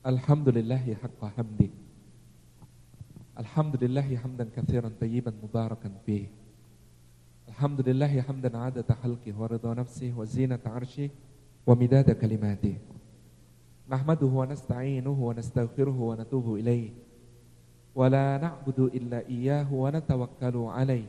Alhamdulillahi haqqa hamdi. Alhamdulillahi hamdan katsiran tayyiban mubarakan fih. Alhamdulillahi hamdan adada khalqihi wa ridha nafsihi wa zinata 'arsyihi wa midada kalimatihi. Nahmaduhu wa nasta'inuhu wa nastaghfiruhu wa natubu ilaihi. Wa la na'budu illa iyyahu wa natawakkalu 'alaihi.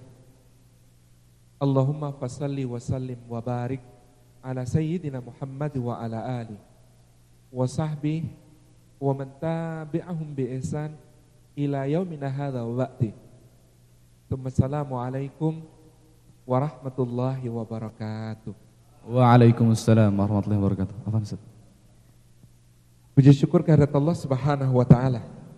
Allahumma fassalli wa sallim wa barik ala sayyidina Muhammad wa ala alihi wa sahbihi wa man tabi'ahum bi ihsan ila yaumina hadza wa ba'di. Assalamu alaikum warahmatullahi wabarakatuh. Waalaikumsalam warahmatullahi wabarakatuh. Afwan Ustaz. Puji syukur kehadirat Allah Subhanahu wa taala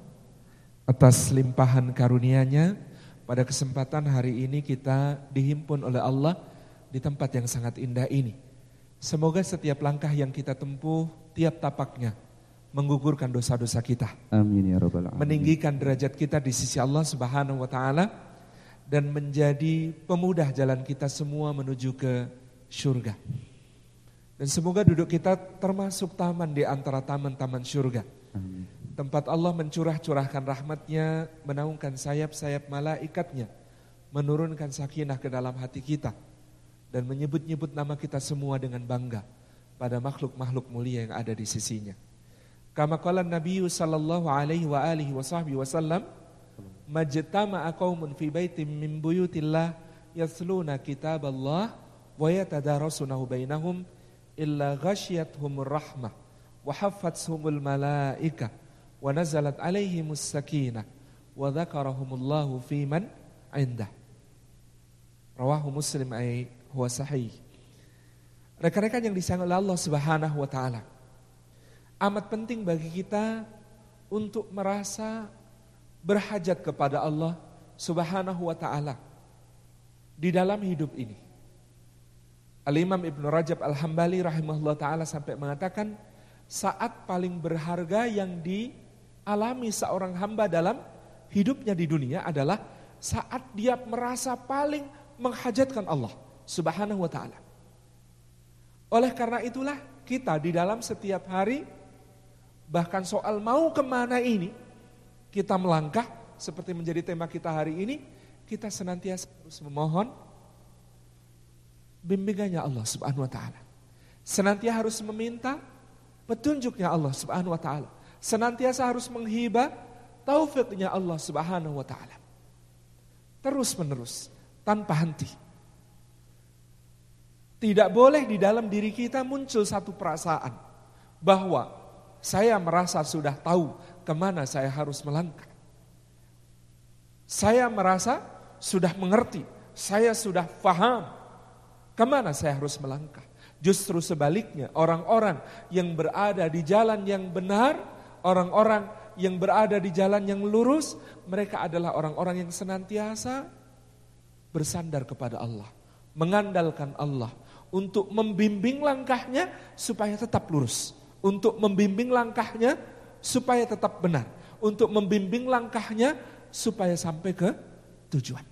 atas limpahan karunia-Nya. Pada kesempatan hari ini kita dihimpun oleh Allah di tempat yang sangat indah ini. Semoga setiap langkah yang kita tempuh, tiap tapaknya menggugurkan dosa-dosa kita. Amin ya rabbal alamin. Meninggikan derajat kita di sisi Allah Subhanahu wa taala dan menjadi pemudah jalan kita semua menuju ke surga. Dan semoga duduk kita termasuk taman di antara taman-taman surga. Amin. Tempat Allah mencurah-curahkan rahmat-Nya, menaungkan sayap-sayap malaikatnya, menurunkan sakinah ke dalam hati kita dan menyebut-nyebut nama kita semua dengan bangga pada makhluk-makhluk mulia yang ada di sisinya. Kama qala Nabi sallallahu alaihi wa alihi wa sahbihi wasallam, majtama'a qaumun fi baitin min buyutillah yasluna kitaballah wa yatadarasunahu bainahum illa ghasyiyatuhumur rahmah wa haffathumul malaikah wa nazalat alaihimus sakinah wa dzakarahumullahu fi man indah. Rawahu Muslim ay huwa sahih. Rekan-rekan yang disayang oleh Allah Subhanahu wa taala, amat penting bagi kita untuk merasa berhajat kepada Allah Subhanahu wa taala di dalam hidup ini. Al-Imam Ibnu Rajab Al-Hambali rahimahullah taala sampai mengatakan, saat paling berharga yang dialami seorang hamba dalam hidupnya di dunia adalah saat dia merasa paling menghajatkan Allah Subhanahu wa taala. Oleh karena itulah kita di dalam setiap hari, bahkan soal mau kemana ini, kita melangkah seperti menjadi tema kita hari ini, kita senantiasa harus memohon bimbingannya Allah Subhanahu wa taala. Senantiasa harus meminta petunjuknya Allah Subhanahu wa taala. Senantiasa harus menghibah taufiknya Allah Subhanahu wa taala. Terus menerus, tanpa henti. Tidak boleh di dalam diri kita muncul satu perasaan bahwa saya merasa sudah tahu kemana saya harus melangkah. Saya merasa sudah mengerti, saya sudah faham kemana saya harus melangkah. Justru sebaliknya, orang-orang yang berada di jalan yang benar, orang-orang yang berada di jalan yang lurus, mereka adalah orang-orang yang senantiasa bersandar kepada Allah, mengandalkan Allah untuk membimbing langkahnya supaya tetap lurus. Untuk membimbing langkahnya supaya tetap benar. Untuk membimbing langkahnya supaya sampai ke tujuan.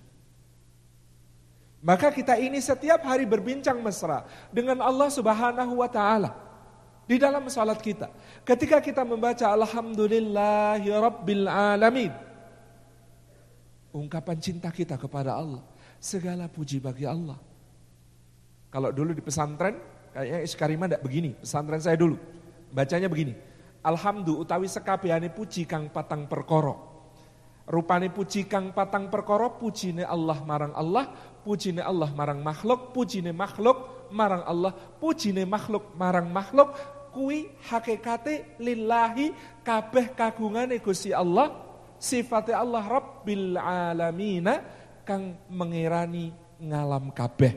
Maka kita ini setiap hari berbincang mesra dengan Allah Subhanahu wa taala di dalam salat kita. Ketika kita membaca Alhamdulillahi Rabbil Alamin, ungkapan cinta kita kepada Allah, segala puji bagi Allah. Kalau dulu di pesantren, kayaknya Iskarima tidak begini, pesantren saya dulu. Bacanya begini, Alhamdulillah utawi sekabiane puji kang patang perkara. Rupane puji kang patang perkara, pujine Allah marang Allah, pujine Allah marang makhluk, pujine makhluk marang Allah, pujine makhluk marang makhluk, kuwi hakikate lillahi kabeh kagungane Gusti Allah, sifate Allah Rabbil Alamina kang mengirani ngalam kabeh.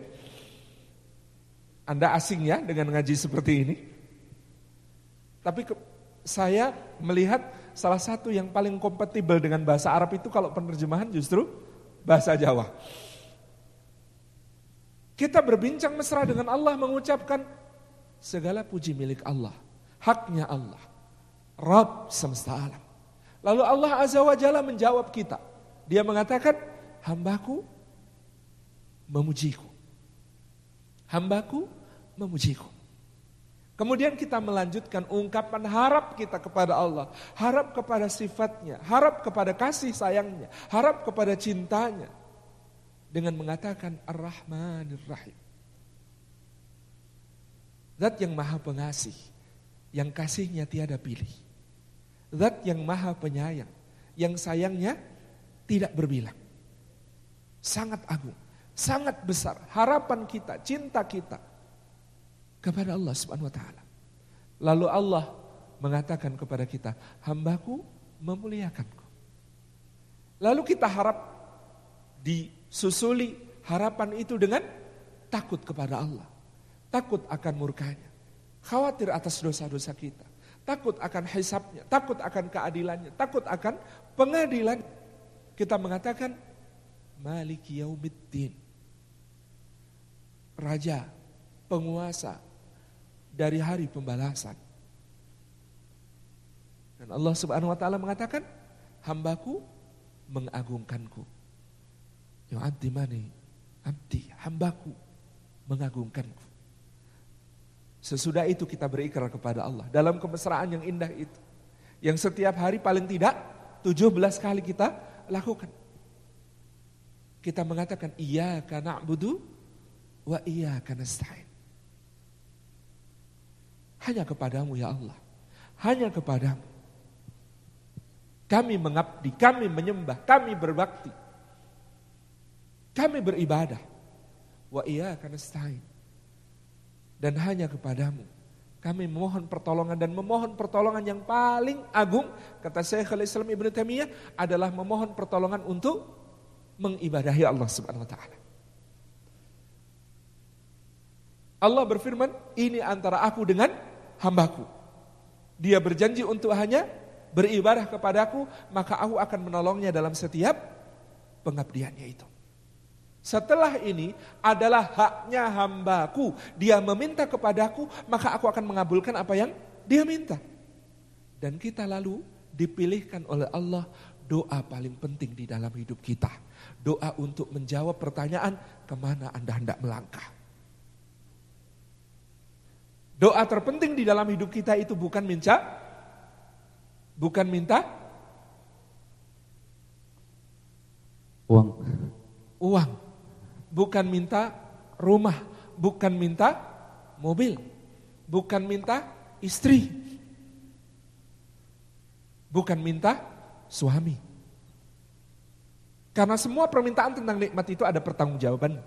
Anda asing ya dengan ngaji seperti ini? Tapi saya melihat salah satu yang paling kompatibel dengan bahasa Arab itu kalau penerjemahan justru bahasa Jawa. Kita berbincang mesra dengan Allah mengucapkan segala puji milik Allah, haknya Allah, Rabb semesta alam. Lalu Allah Azza wa Jalla menjawab kita. Dia mengatakan, hambaku memujiku. Hambaku memujiku. Kemudian kita melanjutkan ungkapan harap kita kepada Allah, harap kepada sifatnya, harap kepada kasih sayangnya, harap kepada cintanya. Dengan mengatakan Ar-Rahmanir Rahim. Zat yang maha pengasih, yang kasihnya tiada pilih. Zat yang maha penyayang, yang sayangnya tidak berbilang. Sangat agung, sangat besar harapan kita, cinta kita kepada Allah Subhanahu wa taala. Lalu Allah mengatakan kepada kita, hambaku memuliakanku. Lalu kita harap disusuli harapan itu dengan takut kepada Allah. Takut akan murkanya. Khawatir atas dosa-dosa kita. Takut akan hisabnya, takut akan keadilannya, takut akan pengadilan. Kita mengatakan Maliki Yaumiddin. Raja, penguasa dari hari pembalasan. Dan Allah Subhanahu wa taala mengatakan, hambaku mengagungkanku. Yu'addimani abdi, hambaku mengagungkanku. Sesudah itu kita berikrar kepada Allah dalam kemesraan yang indah itu. Yang setiap hari paling tidak 17 kali kita lakukan. Kita mengatakan iyyaka na'budu wa iyyaka nasta'in. Hanya kepadamu ya Allah. Hanya kepadamu. Kami mengabdi, kami menyembah, kami berbakti. Kami beribadah. Wa iyyaka nasta'in. Dan hanya kepadamu kami memohon pertolongan, dan memohon pertolongan yang paling agung, kata Syekhul Islam Ibnu Taimiyah, adalah memohon pertolongan untuk mengibadahi Allah Subhanahu wa taala. Allah berfirman, ini antara aku dengan hambaku. Dia berjanji untuk hanya beribadah kepadaku, maka aku akan menolongnya dalam setiap pengabdiannya itu. Setelah ini adalah haknya hambaku. Dia meminta kepadaku, maka aku akan mengabulkan apa yang dia minta. Dan kita lalu dipilihkan oleh Allah doa paling penting di dalam hidup kita. Doa untuk menjawab pertanyaan, kemana Anda hendak melangkah. Doa terpenting di dalam hidup kita itu bukan minta uang. Bukan minta rumah, bukan minta mobil, bukan minta istri, bukan minta suami. Karena semua permintaan tentang nikmat itu ada pertanggungjawaban.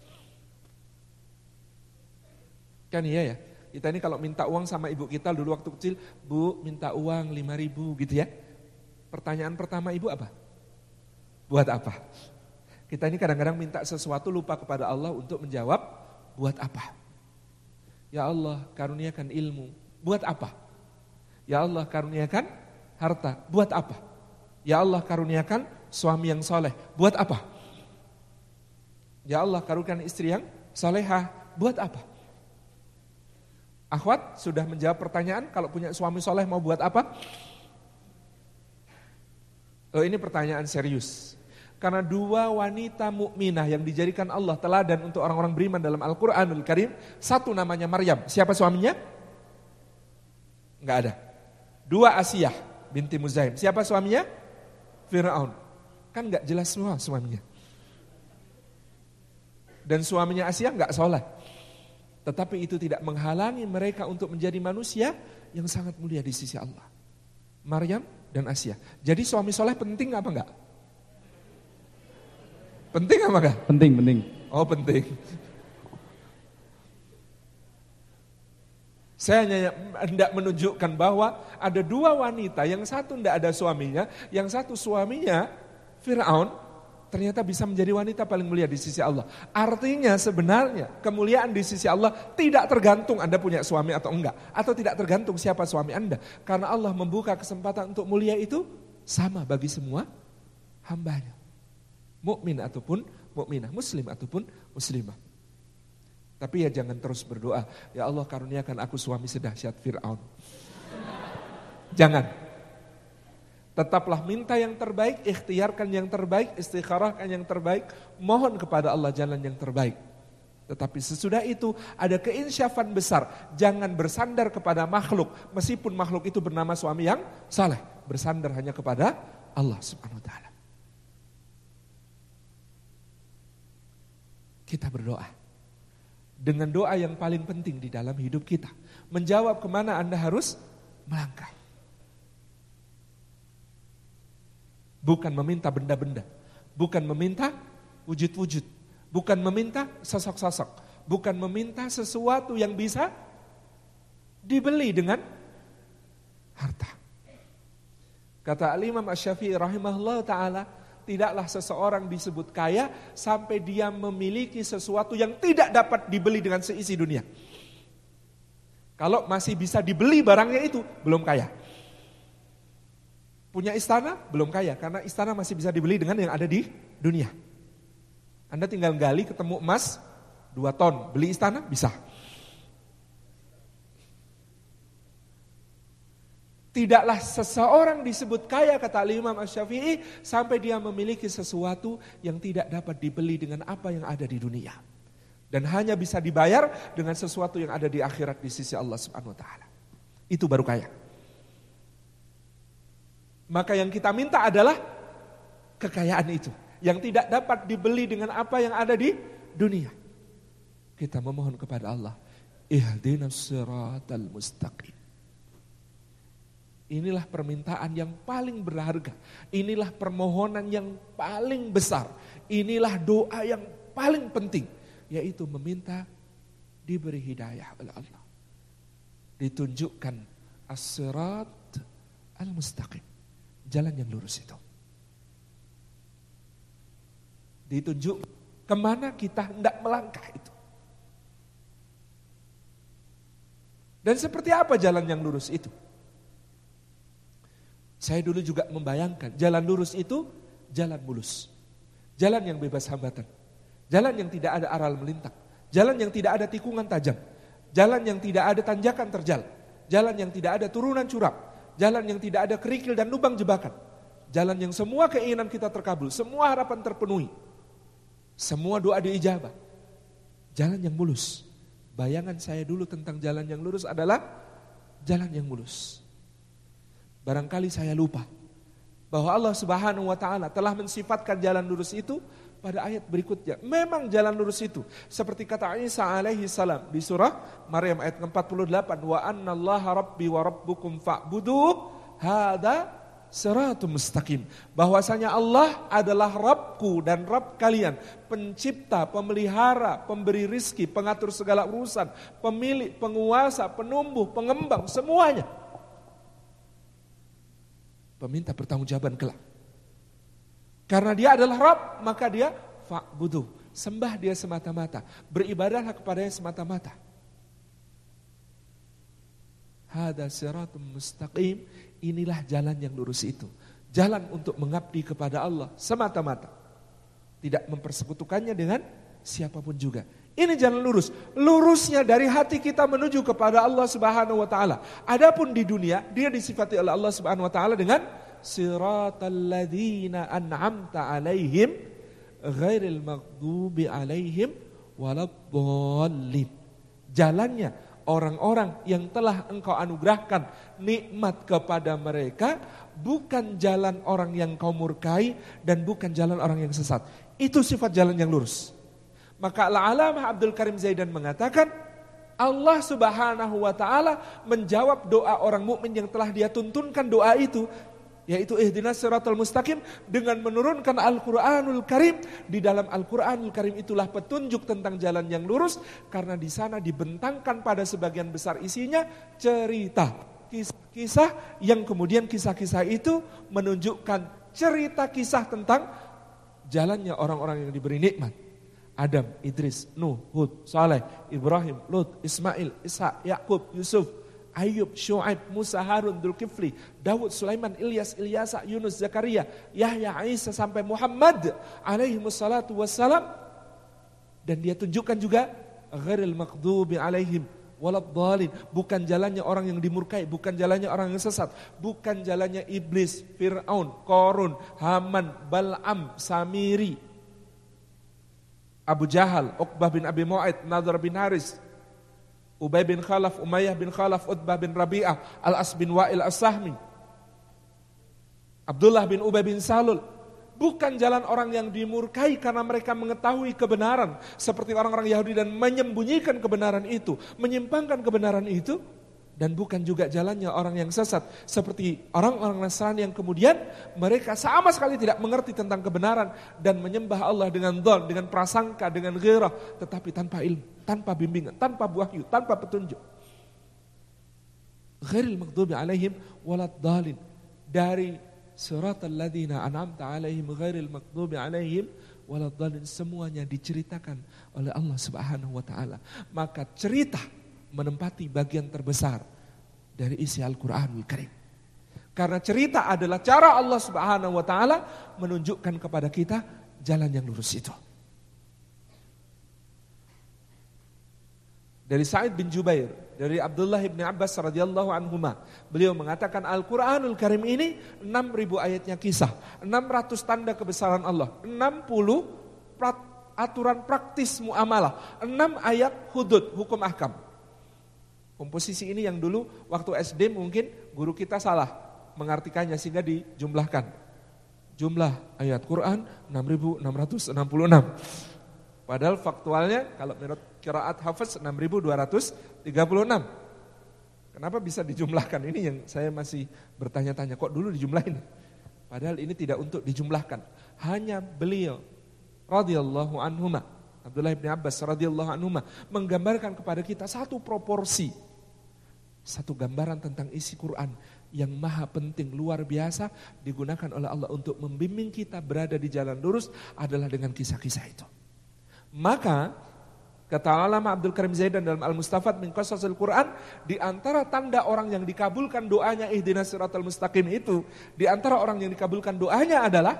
Kan iya ya, kita ini kalau minta uang sama ibu kita dulu waktu kecil, Bu minta uang 5.000 gitu ya. Pertanyaan pertama ibu apa? Buat apa? Kita ini kadang-kadang minta sesuatu lupa kepada Allah untuk menjawab, buat apa? Ya Allah karuniakan ilmu, buat apa? Ya Allah karuniakan harta, buat apa? Ya Allah karuniakan suami yang soleh, buat apa? Ya Allah karuniakan istri yang solehah, buat apa? Akhwat sudah menjawab pertanyaan, kalau punya suami soleh mau buat apa? Oh, ini pertanyaan serius. Karena dua wanita mukminah yang dijadikan Allah teladan untuk orang-orang beriman dalam Al-Quranul Karim. Satu namanya Maryam. Siapa suaminya? Enggak ada. Dua Asiyah binti Muzaim. Siapa suaminya? Fir'aun. Kan enggak jelas semua suaminya. Dan suaminya Asiyah enggak sholat. Tetapi itu tidak menghalangi mereka untuk menjadi manusia yang sangat mulia di sisi Allah. Maryam dan Asiyah. Jadi suami soleh penting apa enggak? Penting apa enggak? Penting. Oh penting. Saya hanya hendak menunjukkan bahwa ada dua wanita, yang satu tidak ada suaminya, yang satu suaminya Fir'aun, ternyata bisa menjadi wanita paling mulia di sisi Allah. Artinya sebenarnya kemuliaan di sisi Allah tidak tergantung Anda punya suami atau enggak, atau tidak tergantung siapa suami Anda. Karena Allah membuka kesempatan untuk mulia itu sama bagi semua hambanya. Mukmin ataupun mukminah, muslim ataupun muslimah. Tapi ya jangan terus berdoa, ya Allah karuniakan aku suami sedahsyat Fir'aun. Jangan. Tetaplah minta yang terbaik, ikhtiarkan yang terbaik, istikharahkan yang terbaik, mohon kepada Allah jalan yang terbaik. Tetapi sesudah itu ada keinsyafan besar. Jangan bersandar kepada makhluk. Meskipun makhluk itu bernama suami yang saleh. Bersandar hanya kepada Allah subhanahu wa ta'ala. Kita berdoa. Dengan doa yang paling penting di dalam hidup kita. Menjawab kemana Anda harus melangkah. Bukan meminta benda-benda. Bukan meminta wujud-wujud. Bukan meminta sosok-sosok. Bukan meminta sesuatu yang bisa dibeli dengan harta. Kata Al-Imam Asy-Syafi'i rahimahullah ta'ala, tidaklah seseorang disebut kaya sampai dia memiliki sesuatu yang tidak dapat dibeli dengan seisi dunia. Kalau masih bisa dibeli barangnya itu, belum kaya. Punya istana, belum kaya. Karena istana masih bisa dibeli dengan yang ada di dunia. Anda tinggal gali ketemu emas 2 ton, beli istana bisa. Tidaklah seseorang disebut kaya kata Imam Asy-Syafi'i sampai dia memiliki sesuatu yang tidak dapat dibeli dengan apa yang ada di dunia. Dan hanya bisa dibayar dengan sesuatu yang ada di akhirat di sisi Allah Subhanahu wa taala. Itu baru kaya. Maka yang kita minta adalah kekayaan itu. Yang tidak dapat dibeli dengan apa yang ada di dunia. Kita memohon kepada Allah, ihdinas siratal mustaqim. Inilah permintaan yang paling berharga. Inilah permohonan yang paling besar. Inilah doa yang paling penting. Yaitu meminta diberi hidayah oleh Allah. Ditunjukkan as-sirat al-mustaqim. Jalan yang lurus itu. Ditunjuk kemana kita hendak melangkah itu. Dan seperti apa jalan yang lurus itu? Saya dulu juga membayangkan jalan lurus itu jalan mulus. Jalan yang bebas hambatan. Jalan yang tidak ada aral melintang. Jalan yang tidak ada tikungan tajam. Jalan yang tidak ada tanjakan terjal. Jalan yang tidak ada turunan curam. Jalan yang tidak ada kerikil dan lubang jebakan. Jalan yang semua keinginan kita terkabul. Semua harapan terpenuhi. Semua doa diijabah. Jalan yang mulus. Bayangan saya dulu tentang jalan yang lurus adalah jalan yang mulus. Barangkali saya lupa bahwa Allah Subhanahu wa taala telah mensifatkan jalan lurus itu pada ayat berikutnya. Memang jalan lurus itu seperti kata Isa alaihi salam di surah Maryam ayat 48, wa annallaha rabbi wa rabbukum fa'buduh hadza siratum mustaqim. Bahwasanya Allah adalah Rabbku dan Rabb kalian, pencipta, pemelihara, pemberi rizki, pengatur segala urusan, pemilik, penguasa, penumbuh, pengembang, semuanya. Peminta pertanggungjawaban kelak. Karena dia adalah Rabb, maka dia fa'buduh, sembah dia semata-mata, beribadahlah kepadanya semata-mata. Hadza siratum mustaqim. Inilah jalan yang lurus itu. Jalan untuk mengabdi kepada Allah semata-mata. Tidak mempersekutukannya dengan siapapun juga. Ini jalan lurus. Lurusnya dari hati kita menuju kepada Allah Subhanahu wa taala. Adapun di dunia, dia disifati oleh Allah Subhanahu wa taala dengan siratal ladzina an'amta alaihim ghairil maghdubi alaihim waladdallin. Jalannya orang-orang yang telah engkau anugerahkan nikmat kepada mereka, bukan jalan orang yang kau murkai dan bukan jalan orang yang sesat. Itu sifat jalan yang lurus. Maka Al-Alamah Abdul Karim Zaidan mengatakan, Allah Subhanahu wa taala menjawab doa orang mukmin yang telah dia tuntunkan doa itu, yaitu ihdinas siratal mustaqim, dengan menurunkan Al-Qur'anul Karim. Di dalam Al-Qur'anul Karim itulah petunjuk tentang jalan yang lurus, karena di sana dibentangkan pada sebagian besar isinya cerita, kisah-kisah yang kemudian kisah-kisah itu menunjukkan cerita kisah tentang jalannya orang-orang yang diberi nikmat. Adam, Idris, Nuh, Hud, Saleh, Ibrahim, Lut, Ismail, Ishak, Yakub, Yusuf, Ayub, Syuaib, Musa, Harun, Dzulkifli, Daud, Sulaiman, Ilyas, Ilyasa, Yunus, Zakaria, Yahya, Isa sampai Muhammad alaihi wassalatu wassalam. Dan dia tunjukkan juga ghairil maghdubi alaihim waladdallin, bukan jalannya orang yang dimurkai, bukan jalannya orang yang sesat, bukan jalannya iblis, Fir'aun, Qarun, Haman, Bal'am, Samiri, Abu Jahal, Uqbah bin Abi Mu'ayth, Nadhr bin Haris, Ubay bin Khalaf, Umayyah bin Khalaf, Utbah bin Rabi'ah, Al-As bin Wa'il As-Sahmi, Abdullah bin Ubay bin Salul. Bukan jalan orang yang dimurkai karena mereka mengetahui kebenaran seperti orang-orang Yahudi dan menyembunyikan kebenaran itu, menyimpangkan kebenaran itu. Dan bukan juga jalannya orang yang sesat seperti orang-orang Nasrani yang kemudian mereka sama sekali tidak mengerti tentang kebenaran dan menyembah Allah dengan dhon, dengan prasangka, dengan ghirah, tetapi tanpa ilmu, tanpa bimbingan, tanpa wahyu, tanpa petunjuk. Ghairil maghdubi alaihim waladdallin, dari siratal ladzina an'amta alaihim ghairil maghdubi alaihim waladdallin, semuanya diceritakan oleh Allah Subhanahu wa taala. Maka cerita menempati bagian terbesar dari isi Al-Quranul Karim. Karena cerita adalah cara Allah Subhanahu wa taala menunjukkan kepada kita jalan yang lurus itu. Dari Sa'id bin Jubair, dari Abdullah bin Abbas radhiyallahu anhuma, beliau mengatakan Al-Quranul Karim ini 6.000 ayatnya kisah, 600 tanda kebesaran Allah, 60 aturan praktis muamalah, 6 ayat hudud, hukum ahkam. Komposisi ini yang dulu waktu SD mungkin guru kita salah mengartikannya sehingga dijumlahkan. Jumlah ayat Quran 6.666. Padahal faktualnya kalau menurut qiraat Hafiz 6.236. Kenapa bisa dijumlahkan? Ini yang saya masih bertanya-tanya, kok dulu dijumlahin? Padahal ini tidak untuk dijumlahkan. Hanya beliau radhiyallahu anhuma, Abdullah bin Abbas radhiyallahu anhuma, menggambarkan kepada kita satu proporsi, satu gambaran tentang isi Quran yang maha penting, luar biasa, digunakan oleh Allah untuk membimbing kita berada di jalan lurus adalah dengan kisah-kisah itu. Maka kata Allama Abdul Karim Zaidan dalam Al-Mustafad min Qasasil Quran, di antara tanda orang yang dikabulkan doanya ihdinas siratal mustaqim itu, di antara orang yang dikabulkan doanya adalah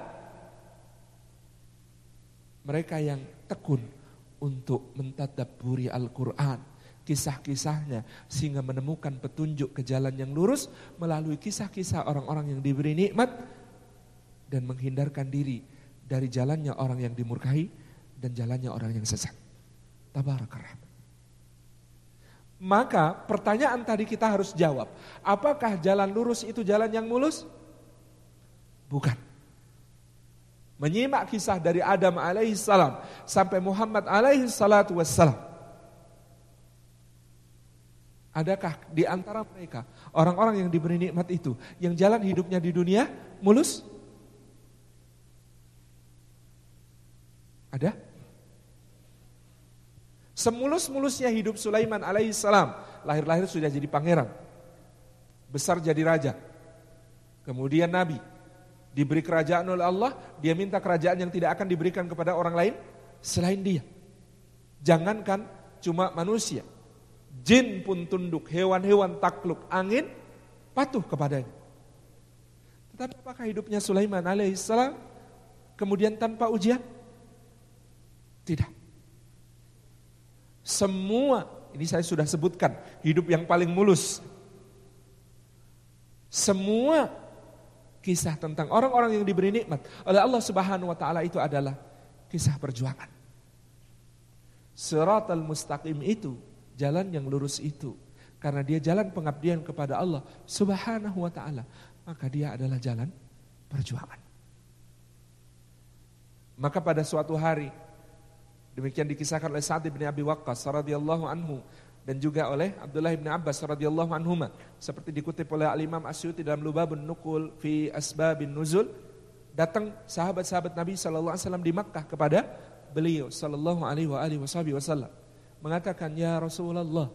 mereka yang tekun untuk mentadabburi Al-Quran, kisah-kisahnya, sehingga menemukan petunjuk ke jalan yang lurus melalui kisah-kisah orang-orang yang diberi nikmat dan menghindarkan diri dari jalannya orang yang dimurkai dan jalannya orang yang sesat. Tabarakallah. Maka pertanyaan tadi kita harus jawab, apakah jalan lurus itu jalan yang mulus? Bukan. Menyimak kisah dari Adam alaihissalam sampai Muhammad alaihissalatu wassalam. Adakah di antara mereka orang-orang yang diberi nikmat itu yang jalan hidupnya di dunia mulus? Ada? Semulus-mulusnya hidup Sulaiman alaihissalam, lahir-lahir sudah jadi pangeran, besar jadi raja, kemudian nabi, diberi kerajaan oleh Allah, dia minta kerajaan yang tidak akan diberikan kepada orang lain selain dia. Jangankan cuma manusia, jin pun tunduk, hewan-hewan takluk, angin patuh kepadanya. Tetapi apakah hidupnya Sulaiman alaihissalam kemudian tanpa ujian? Tidak. Semua, ini saya sudah sebutkan, hidup yang paling mulus. Semua kisah tentang orang-orang yang diberi nikmat oleh Allah Subhanahu wa taala itu adalah kisah perjuangan. Siratal mustaqim itu, jalan yang lurus itu, karena dia jalan pengabdian kepada Allah Subhanahu wa taala, maka dia adalah jalan perjuangan. Maka pada suatu hari, demikian dikisahkan oleh Sa'd bin Abi Waqqas radhiyallahu anhu dan juga oleh Abdullah bin Abbas radhiyallahu anhuma, seperti dikutip oleh Al-Imam Asyuti dalam Lubabun Nuqul fi Asbabin Nuzul, datang sahabat-sahabat Nabi sallallahu alaihi wasallam di Makkah kepada beliau sallallahu alaihi wasallam, mengatakan, "Ya Rasulullah,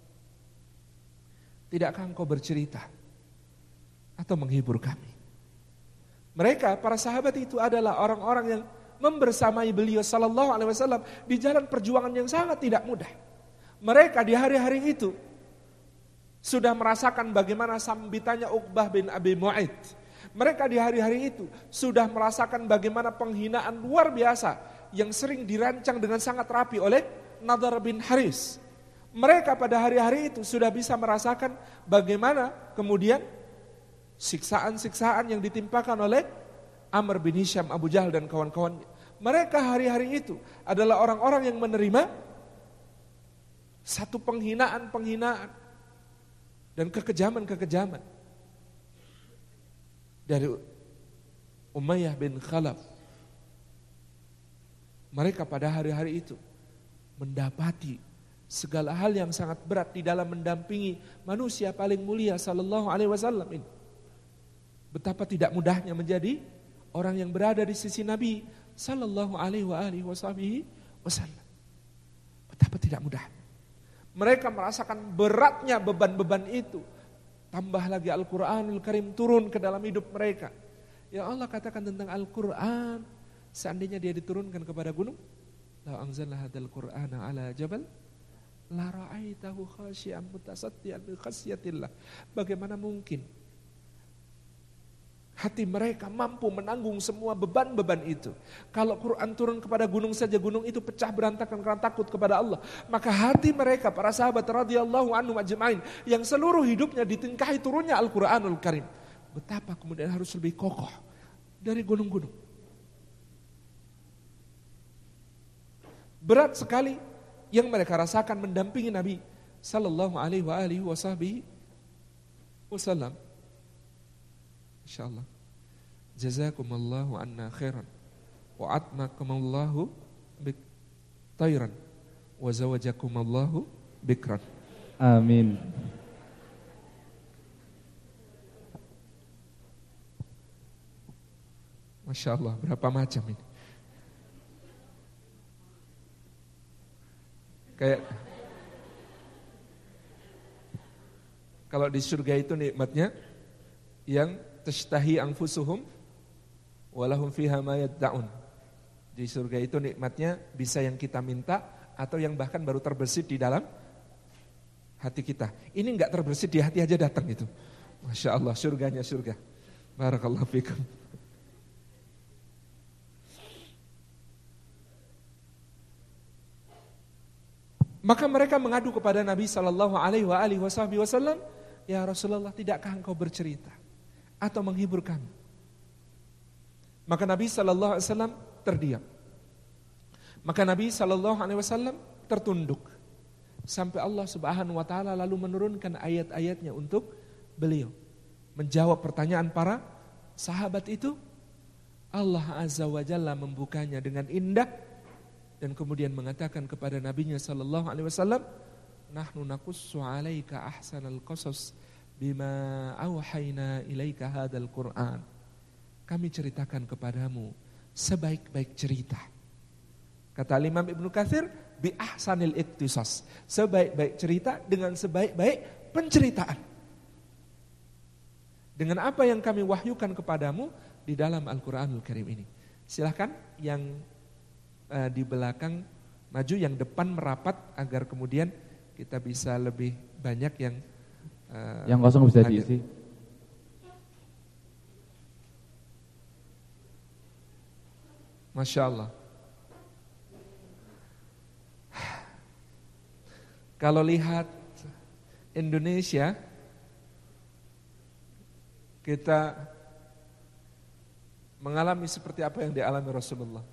tidakkah engkau bercerita atau menghibur kami?" Mereka, para sahabat itu adalah orang-orang yang membersamai beliau sallallahu alaihi wasallam di jalan perjuangan yang sangat tidak mudah. Mereka di hari-hari itu sudah merasakan bagaimana sambitannya Uqbah bin Abi Mu'ayth. Mereka di hari-hari itu sudah merasakan bagaimana penghinaan luar biasa yang sering dirancang dengan sangat rapi oleh Nadhr bin Haris. Mereka pada hari-hari itu sudah bisa merasakan bagaimana kemudian siksaan-siksaan yang ditimpakan oleh Amr bin Hisham, Abu Jahal dan kawan-kawannya. Mereka hari-hari itu adalah orang-orang yang menerima satu penghinaan-penghinaan dan kekejaman-kekejaman dari Umayyah bin Khalaf. Mereka pada hari-hari itu mendapati segala hal yang sangat berat di dalam mendampingi manusia paling mulia sallallahu alaihi wasallam ini. Betapa tidak mudahnya menjadi orang yang berada di sisi Nabi sallallahu alaihi wasallam. Betapa tidak mudah. Mereka merasakan beratnya beban-beban itu. Tambah lagi Al-Qur'anul Karim turun ke dalam hidup mereka. Ya Allah katakan tentang Al-Qur'an, seandainya dia diturunkan kepada gunung, la anzalna hadzal Qur'ana ala jabal la ra'aitahu khashi'an mutasaddian min khasyatillah. Bagaimana mungkin hati mereka mampu menanggung semua beban-beban itu? Kalau Quran turun kepada gunung saja, gunung itu pecah berantakan karena takut kepada Allah. Maka hati mereka, para sahabat radhiyallahu anhum ajma'in, yang seluruh hidupnya ditingkahi turunnya Al-Qur'anul Karim, betapa kemudian harus lebih kokoh dari gunung-gunung. Berat sekali yang mereka rasakan mendampingi Nabi sallallahu alaihi wasallam. Insyaallah. Jazakumullahu anna khairan wa atmakumallahu bik tayran wa zawajakumallahu bikran. Amin. Masya Allah, berapa macam ini? Kayak kalau di surga itu nikmatnya yang tashtahi anfusuhum walahum fiha ma yad'un. Di surga itu nikmatnya bisa yang kita minta atau yang bahkan baru terbersit di dalam hati kita. Ini enggak terbersit di hati aja datang itu. Masya Allah, surganya surga. Barakallahu fikum. Maka mereka mengadu kepada Nabi sallallahu alaihi wasallam, "Ya Rasulullah, tidakkah engkau bercerita atau menghibur kami?" Maka Nabi sallallahu alaihi wasallam terdiam. Maka Nabi sallallahu alaihi wasallam tertunduk sampai Allah Subhanahu wa taala lalu menurunkan ayat-ayatnya untuk beliau menjawab pertanyaan para sahabat itu. Allah Azza wa Jalla membukanya dengan indah dan kemudian mengatakan kepada nabinya sallallahu alaihi wasallam, "Nahnu naqussu 'alaika ahsanal qasas bima auhayna ilaika hadzal Qur'an." Kami ceritakan kepadamu sebaik-baik cerita. Kata Imam Ibnu Katsir, bi ahsanil iqtisas. Sebaik-baik cerita dengan sebaik-baik penceritaan. Dengan apa yang kami wahyukan kepadamu di dalam Al-Qur'anul Karim ini. Silahkan yang di belakang maju, yang depan merapat agar kemudian kita bisa lebih banyak yang kosong bisa diisi. Masya Allah. Kalau lihat Indonesia, kita mengalami seperti apa yang dialami Rasulullah.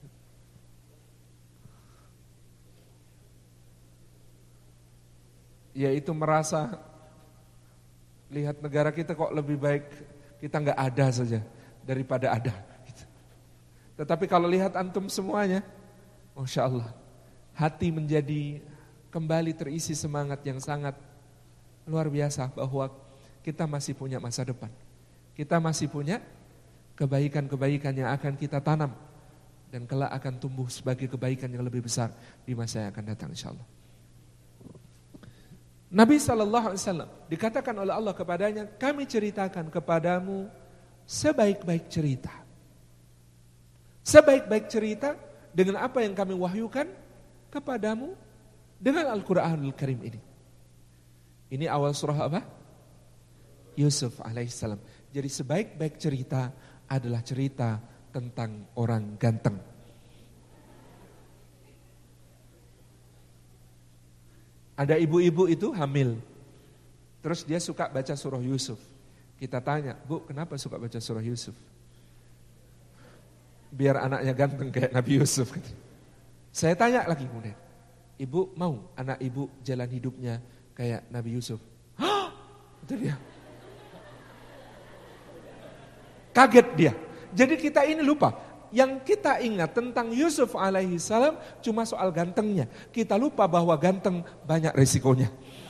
Yaitu merasa lihat negara kita kok lebih baik kita nggak ada saja daripada ada. Tetapi kalau lihat antum semuanya, Masya Allah, hati menjadi kembali terisi semangat yang sangat luar biasa bahwa kita masih punya masa depan. Kita masih punya kebaikan-kebaikan yang akan kita tanam dan kelak akan tumbuh sebagai kebaikan yang lebih besar di masa yang akan datang insya Allah. Nabi SAW dikatakan oleh Allah kepadanya, kami ceritakan kepadamu sebaik-baik cerita. Sebaik-baik cerita dengan apa yang kami wahyukan kepadamu dengan Al-Quranul Karim ini. Ini awal surah apa? Yusuf alaihissalam. Jadi sebaik-baik cerita adalah cerita tentang orang ganteng. Ada ibu-ibu itu hamil, terus dia suka baca surah Yusuf. Kita tanya, Bu, kenapa suka baca surah Yusuf? biar anaknya ganteng kayak Nabi Yusuf. Saya tanya lagi kemudian, ibu mau anak ibu jalan hidupnya kayak Nabi Yusuf? Hah? Itu dia. Kaget dia. Jadi kita ini lupa. Yang kita ingat tentang Yusuf alaihi salam cuma soal gantengnya. Kita lupa bahwa ganteng banyak resikonya.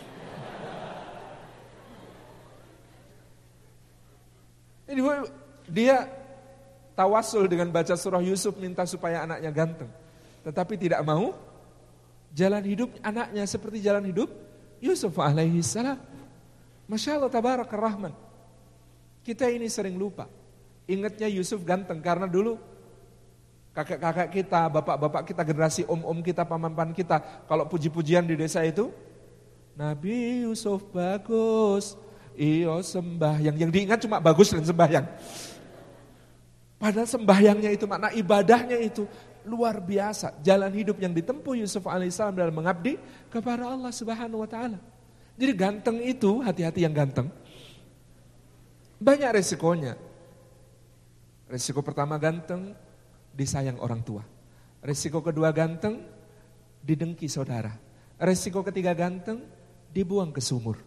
Dia tawasul dengan baca surah Yusuf minta supaya anaknya ganteng. Tetapi tidak mau jalan hidup anaknya seperti jalan hidup Yusuf alaihi salam. Masya Allah tabarakar rahman. Kita ini sering lupa. Ingatnya Yusuf ganteng karena dulu kakak-kakak kita, bapak-bapak kita, generasi om-om kita, paman-paman kita, kalau puji-pujian di desa itu, Nabi Yusuf bagus, iyo sembahyang. Yang diingat cuma bagus dan sembahyang. Padahal sembahyangnya itu, makna ibadahnya itu luar biasa. Jalan hidup yang ditempuh Yusuf alaihissalam dalam mengabdi kepada Allah subhanahu wa ta'ala. Jadi ganteng itu, hati-hati yang ganteng. Banyak resikonya. Resiko pertama ganteng, disayang orang tua. Resiko kedua ganteng, didengki saudara. Resiko ketiga ganteng, dibuang ke sumur.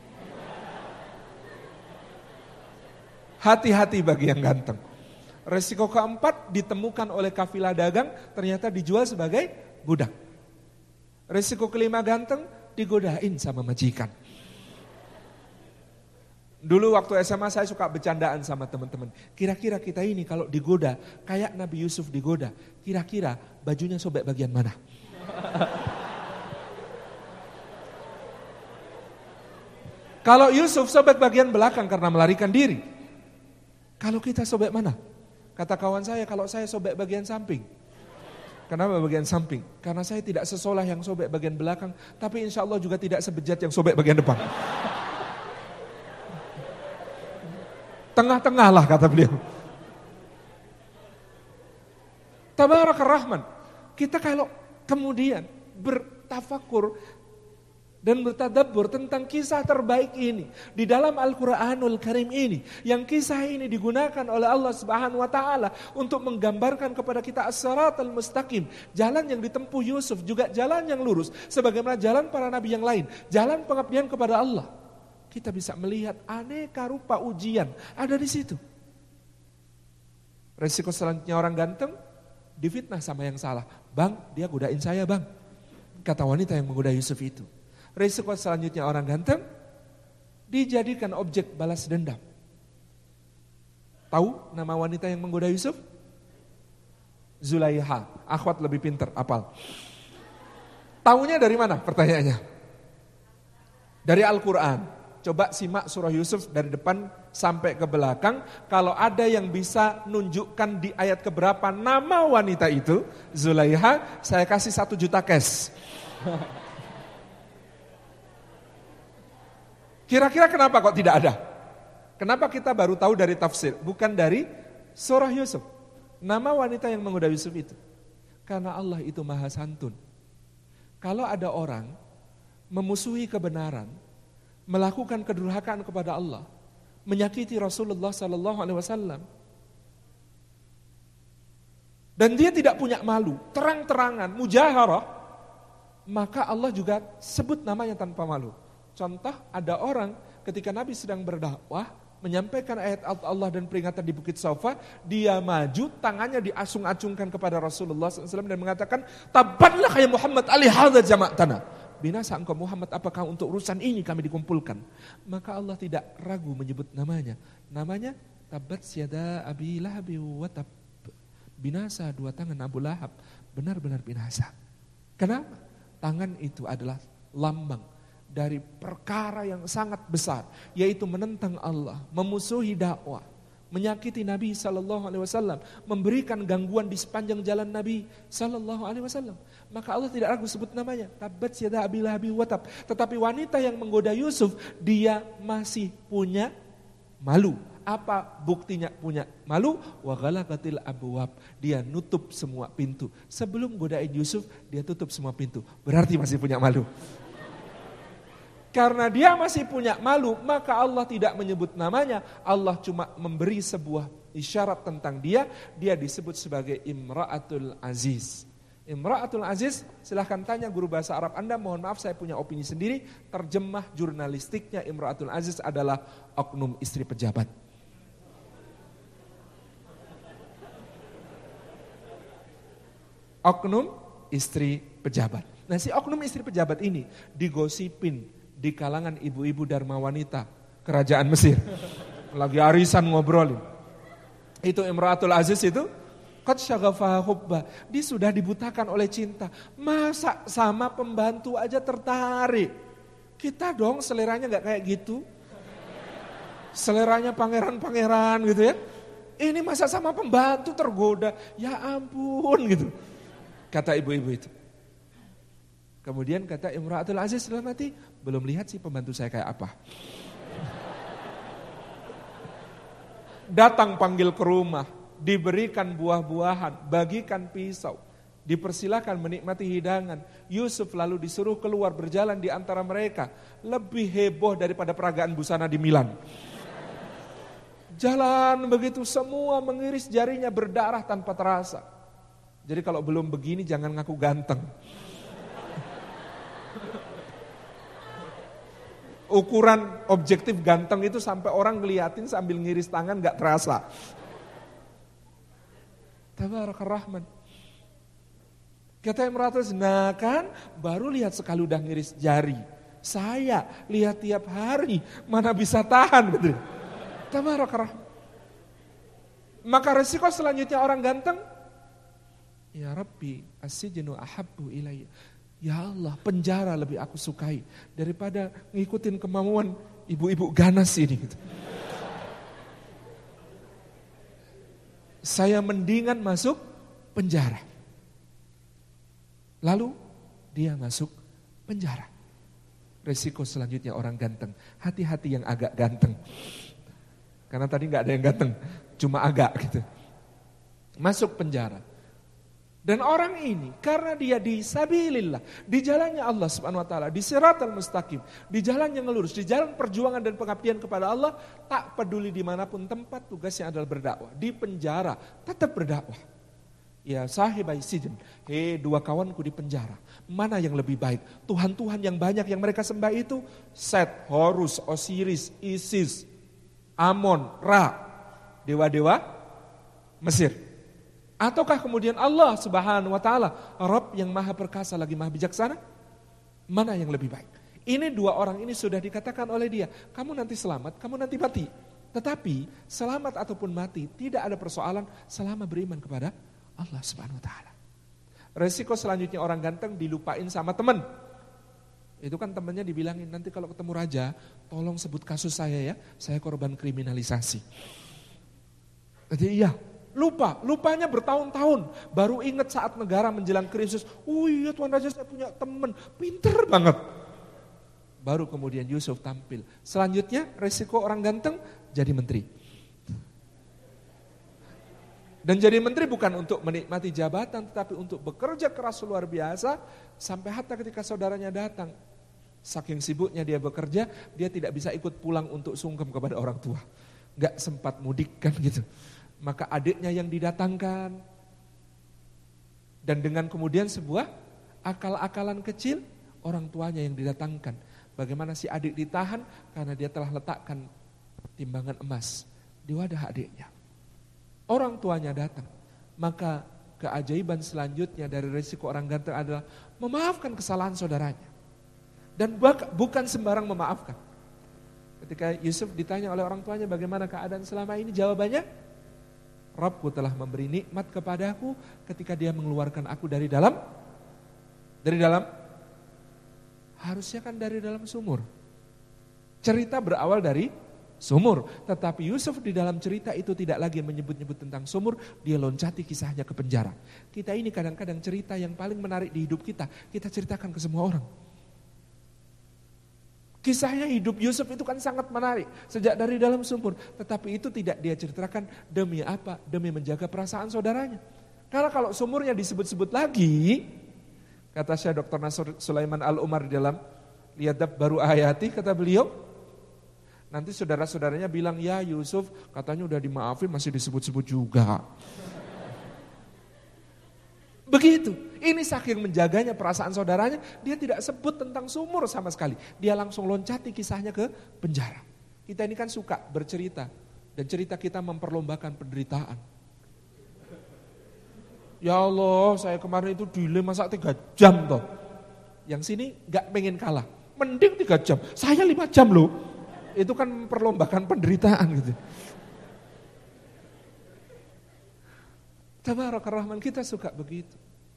Hati-hati bagi yang ganteng. Resiko keempat, ditemukan oleh kafilah dagang, ternyata dijual sebagai budak. Resiko kelima ganteng, digodain sama majikan. Dulu waktu SMA saya suka bercandaan sama teman-teman. Kira-kira kita ini kalau digoda, kayak Nabi Yusuf digoda, kira-kira bajunya sobek bagian mana? Kalau Yusuf sobek bagian belakang karena melarikan diri. Kalau kita sobek mana? Kata kawan saya, kalau saya sobek bagian samping. Kenapa bagian samping? Karena saya tidak sesoleh yang sobek bagian belakang, tapi insya Allah juga tidak sebejat yang sobek bagian depan. Tengah-tengah lah kata beliau. Tabarakar Rahman. Kita kalau kemudian bertafakur dan bertadabbur tentang kisah terbaik ini di dalam Al-Qur'anul Karim ini, yang kisah ini digunakan oleh Allah Subhanahu wa taala untuk menggambarkan kepada kita as-siratal mustaqim, jalan yang ditempuh Yusuf juga jalan yang lurus sebagaimana jalan para nabi yang lain, jalan pengabdian kepada Allah. Kita bisa melihat aneka rupa ujian ada di situ. Resiko selanjutnya orang ganteng difitnah sama yang salah. Bang, dia godain saya bang. Kata wanita yang menggoda Yusuf itu. Resiko selanjutnya orang ganteng dijadikan objek balas dendam. Tahu nama wanita yang menggoda Yusuf? Zulaiha. Akhwat lebih pinter, apal. Taunya dari mana pertanyaannya? Dari Al-Quran. Coba simak surah Yusuf dari depan sampai ke belakang. Kalau ada yang bisa nunjukkan di ayat keberapa nama wanita itu, Zulaiha, saya kasih 1 juta cash. Kira-kira kenapa kok tidak ada? Kenapa kita baru tahu dari tafsir, bukan dari surah Yusuf? Nama wanita yang menggoda Yusuf itu. Karena Allah itu maha santun. Kalau ada orang memusuhi kebenaran, melakukan kedurhakaan kepada Allah, menyakiti Rasulullah SAW, dan dia tidak punya malu, terang-terangan, mujaharah, maka Allah juga sebut namanya tanpa malu. Contoh, ada orang ketika Nabi sedang berdakwah, menyampaikan ayat Allah dan peringatan di Bukit Safa, dia maju, tangannya diacung-acungkan kepada Rasulullah SAW dan mengatakan, "Tabbanlah ya Muhammad ali hadza jama'tana." Binasa engkau Muhammad, apakah untuk urusan ini kami dikumpulkan? Maka Allah tidak ragu menyebut namanya. Namanya Tabbat yada Abi Lahab wa tab. Binasa dua tangan Abu Lahab, benar-benar binasa. Kenapa? Tangan itu adalah lambang dari perkara yang sangat besar, yaitu menentang Allah, memusuhi dakwah, menyakiti Nabi SAW, memberikan gangguan di sepanjang jalan Nabi SAW. Maka Allah tidak ragu sebut namanya, Tabbat yada Abi Lahab wa tab. Tetapi wanita yang menggoda Yusuf, dia masih punya malu. Apa buktinya punya malu? Wa ghalaqatil abwab. Dia nutup semua pintu. Sebelum godain Yusuf, dia tutup semua pintu. Berarti masih punya malu. Karena dia masih punya malu, maka Allah tidak menyebut namanya. Allah cuma memberi sebuah isyarat tentang dia disebut sebagai Imra'atul Aziz. Imra'atul Aziz, silahkan tanya guru bahasa Arab Anda, mohon maaf saya punya opini sendiri, terjemah jurnalistiknya Imra'atul Aziz adalah oknum istri pejabat. Oknum istri pejabat. Nah si oknum istri pejabat ini digosipin di kalangan ibu-ibu dharma wanita kerajaan Mesir. Lagi arisan ngobrolin. Itu Imra'atul Aziz itu qad syaghafaha hubba. Dia sudah dibutakan oleh cinta. Masa sama pembantu aja tertarik. Kita dong seleranya gak kayak gitu. Seleranya pangeran-pangeran gitu ya. Ini masa sama pembantu tergoda. Ya ampun gitu. Kata ibu-ibu itu. Kemudian kata Imra'atul Aziz dalam hati, belum lihat sih pembantu saya kayak apa. Datang panggil ke rumah. Diberikan buah-buahan, bagikan pisau, dipersilakan menikmati hidangan. Yusuf lalu disuruh keluar berjalan di antara mereka. Lebih heboh daripada peragaan busana di Milan. Jalan begitu semua mengiris jarinya berdarah tanpa terasa. Jadi kalau belum begini jangan ngaku ganteng. Ukuran objektif ganteng itu sampai orang ngeliatin sambil ngiris tangan gak terasa. Tabarakar Rahman. Kata Imra'atul Aziz, nah kan baru lihat sekali udah ngiris jari. Saya lihat tiap hari, mana bisa tahan gitu. Tabarakar Rahman. Maka resiko selanjutnya orang ganteng, ya Rabbi as-sijnu ahabbu ilayya. Ya Allah, penjara lebih aku sukai daripada ngikutin kemauan ibu-ibu ganas ini gitu. Saya mendingan masuk penjara. Lalu dia masuk penjara. Resiko selanjutnya orang ganteng. Hati-hati yang agak ganteng. Karena tadi gak ada yang ganteng. Cuma agak gitu. Masuk penjara. Dan orang ini karena dia di sabilillah, di jalannya Allah Subhanahu wa taala, di siratal mustaqim, di jalan yang lurus, di jalan perjuangan dan pengabdian kepada Allah, tak peduli dimanapun tempat tugasnya adalah berdakwah. Di penjara tetap berdakwah. Ya sahibai sijin, dua kawanku di penjara, mana yang lebih baik? Tuhan-Tuhan yang banyak yang mereka sembah itu Set, Horus, Osiris, Isis, Amon, Ra, dewa-dewa Mesir. Ataukah kemudian Allah Subhanahu wa taala, Rabb yang maha perkasa lagi maha bijaksana? Mana yang lebih baik? Ini dua orang ini sudah dikatakan oleh dia, kamu nanti selamat, kamu nanti mati. Tetapi selamat ataupun mati tidak ada persoalan selama beriman kepada Allah Subhanahu wa taala. Resiko selanjutnya orang ganteng dilupain sama teman. Itu kan temannya dibilangin, nanti kalau ketemu raja, tolong sebut kasus saya ya, saya korban kriminalisasi. Jadi iya, lupanya bertahun-tahun, baru ingat saat negara menjelang krisis. Oh iya Tuan Raja, saya punya teman, pinter banget. Baru kemudian Yusuf tampil. Selanjutnya resiko orang ganteng jadi menteri. Dan jadi menteri bukan untuk menikmati jabatan, tetapi untuk bekerja keras luar biasa, sampai hatta ketika saudaranya datang. Saking sibuknya dia bekerja, dia tidak bisa ikut pulang untuk sungkem kepada orang tua. Gak sempat mudik kan gitu. Maka adiknya yang didatangkan. Dan dengan kemudian sebuah akal-akalan kecil, orang tuanya yang didatangkan. Bagaimana si adik ditahan karena dia telah letakkan timbangan emas di wadah adiknya. Orang tuanya datang. Maka keajaiban selanjutnya dari resiko orang ganteng adalah memaafkan kesalahan saudaranya. Dan bukan sembarang memaafkan. Ketika Yusuf ditanya oleh orang tuanya bagaimana keadaan selama ini, jawabannya, Rabbku telah memberi nikmat kepadaku ketika dia mengeluarkan aku dari dalam harusnya kan dari dalam sumur. Cerita berawal dari sumur, tetapi Yusuf di dalam cerita itu tidak lagi menyebut-nyebut tentang sumur, dia loncati kisahnya ke penjara. Kita ini kadang-kadang cerita yang paling menarik di hidup kita ceritakan ke semua orang. Kisahnya hidup Yusuf itu kan sangat menarik. Sejak dari dalam sumur. Tetapi itu tidak dia ceritakan demi apa? Demi menjaga perasaan saudaranya. Karena kalau sumurnya disebut-sebut lagi, kata Syekh Dr. Nasr Sulaiman Al-Umar di dalam Liadab Baru Ayati, kata beliau, Nanti saudara-saudaranya bilang, ya Yusuf katanya udah dimaafin masih disebut-sebut juga. Begitu, ini saking menjaganya perasaan saudaranya, dia tidak sebut tentang sumur sama sekali. Dia langsung loncati kisahnya ke penjara. Kita ini kan suka bercerita, dan cerita kita memperlombakan penderitaan. Ya Allah, saya kemarin itu delay masa 3 jam toh. Yang sini gak pengen kalah, mending 3 jam, saya 5 jam loh. Itu kan memperlombakan penderitaan gitu. Tabarakar Rahman, kita suka begitu.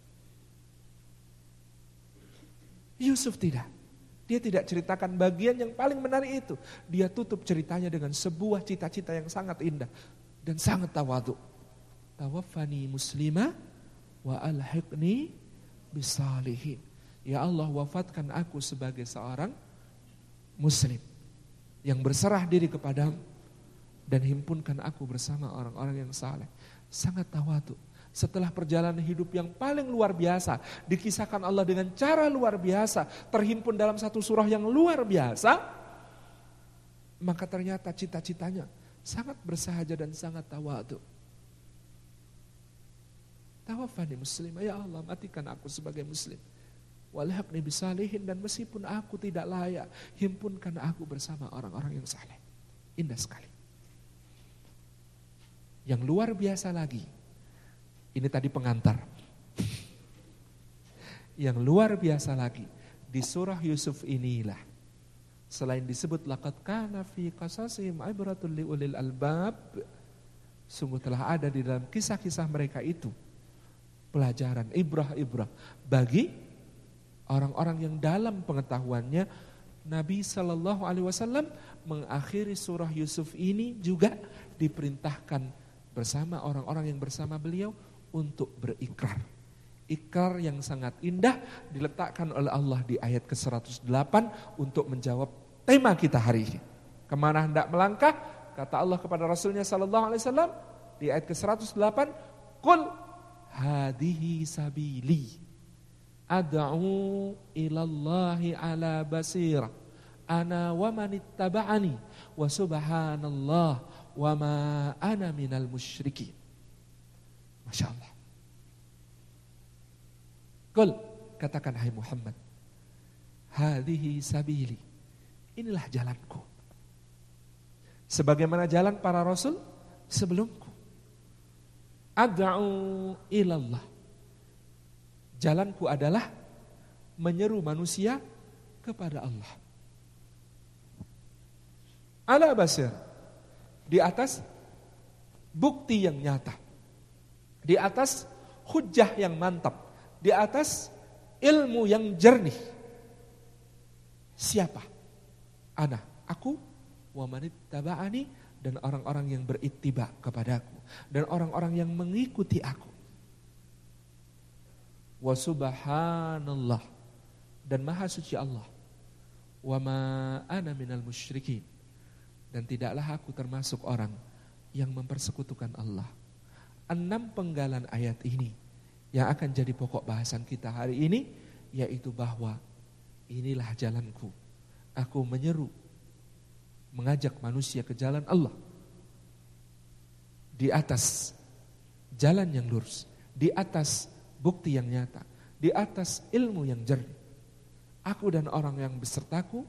Yusuf tidak. Dia tidak ceritakan bagian yang paling menarik itu. Dia tutup ceritanya dengan sebuah cita-cita yang sangat indah dan sangat tawadhu. Tawaffani muslimah wa alhiqni bisalihin. Ya Allah, wafatkan aku sebagai seorang muslim yang berserah diri kepadamu dan himpunkan aku bersama orang-orang yang saleh. Sangat tawadhu. Setelah perjalanan hidup yang paling luar biasa, dikisahkan Allah dengan cara luar biasa, terhimpun dalam satu surah yang luar biasa, maka ternyata cita-citanya sangat bersahaja dan sangat tawadhu. Tawaffani muslimah, ya Allah matikan aku sebagai muslim. Walhaqni bisalihin, dan meskipun aku tidak layak, himpunkan aku bersama orang-orang yang saleh. Indah sekali. Yang luar biasa lagi, ini tadi pengantar. Yang luar biasa lagi, di surah Yusuf inilah, selain disebut laqad kana fi qasasihim ibratul liulil albab, sungguh telah ada di dalam kisah-kisah mereka itu pelajaran, ibrah-ibrah bagi orang-orang yang dalam pengetahuannya. Nabi SAW mengakhiri surah Yusuf ini juga diperintahkan bersama orang-orang yang bersama beliau untuk berikrar. Ikrar yang sangat indah diletakkan oleh Allah di ayat ke-108 untuk menjawab tema kita hari ini. Kemana hendak melangkah? Kata Allah kepada Rasulnya SAW di ayat ke-108, Qul hadihi sabili ad'u ilallahi ala basirah ana wa manittaba'ani wa subhanallah wa ma ana minal musyrikin. Masya Allah. Qul, katakan hai Muhammad, hadihi sabili, inilah jalanku. Sebagaimana jalan para rasul sebelumku. Ad'u ilallah. Jalanku adalah menyeru manusia kepada Allah. Ala basir, di atas bukti yang nyata, di atas hujjah yang mantap, di atas ilmu yang jernih. Siapa? Ana, aku, wa manittaba'ani, dan orang-orang yang berittiba kepadaku, dan orang-orang yang mengikuti aku. Wa subhanallah, dan maha suci Allah. Wa ma ana minal musyrikin, dan tidaklah aku termasuk orang yang mempersekutukan Allah. 6 penggalan ayat ini yang akan jadi pokok bahasan kita hari ini, yaitu bahwa inilah jalanku. Aku menyeru, mengajak manusia ke jalan Allah. Di atas jalan yang lurus, di atas bukti yang nyata, di atas ilmu yang jernih. Aku dan orang yang besertaku,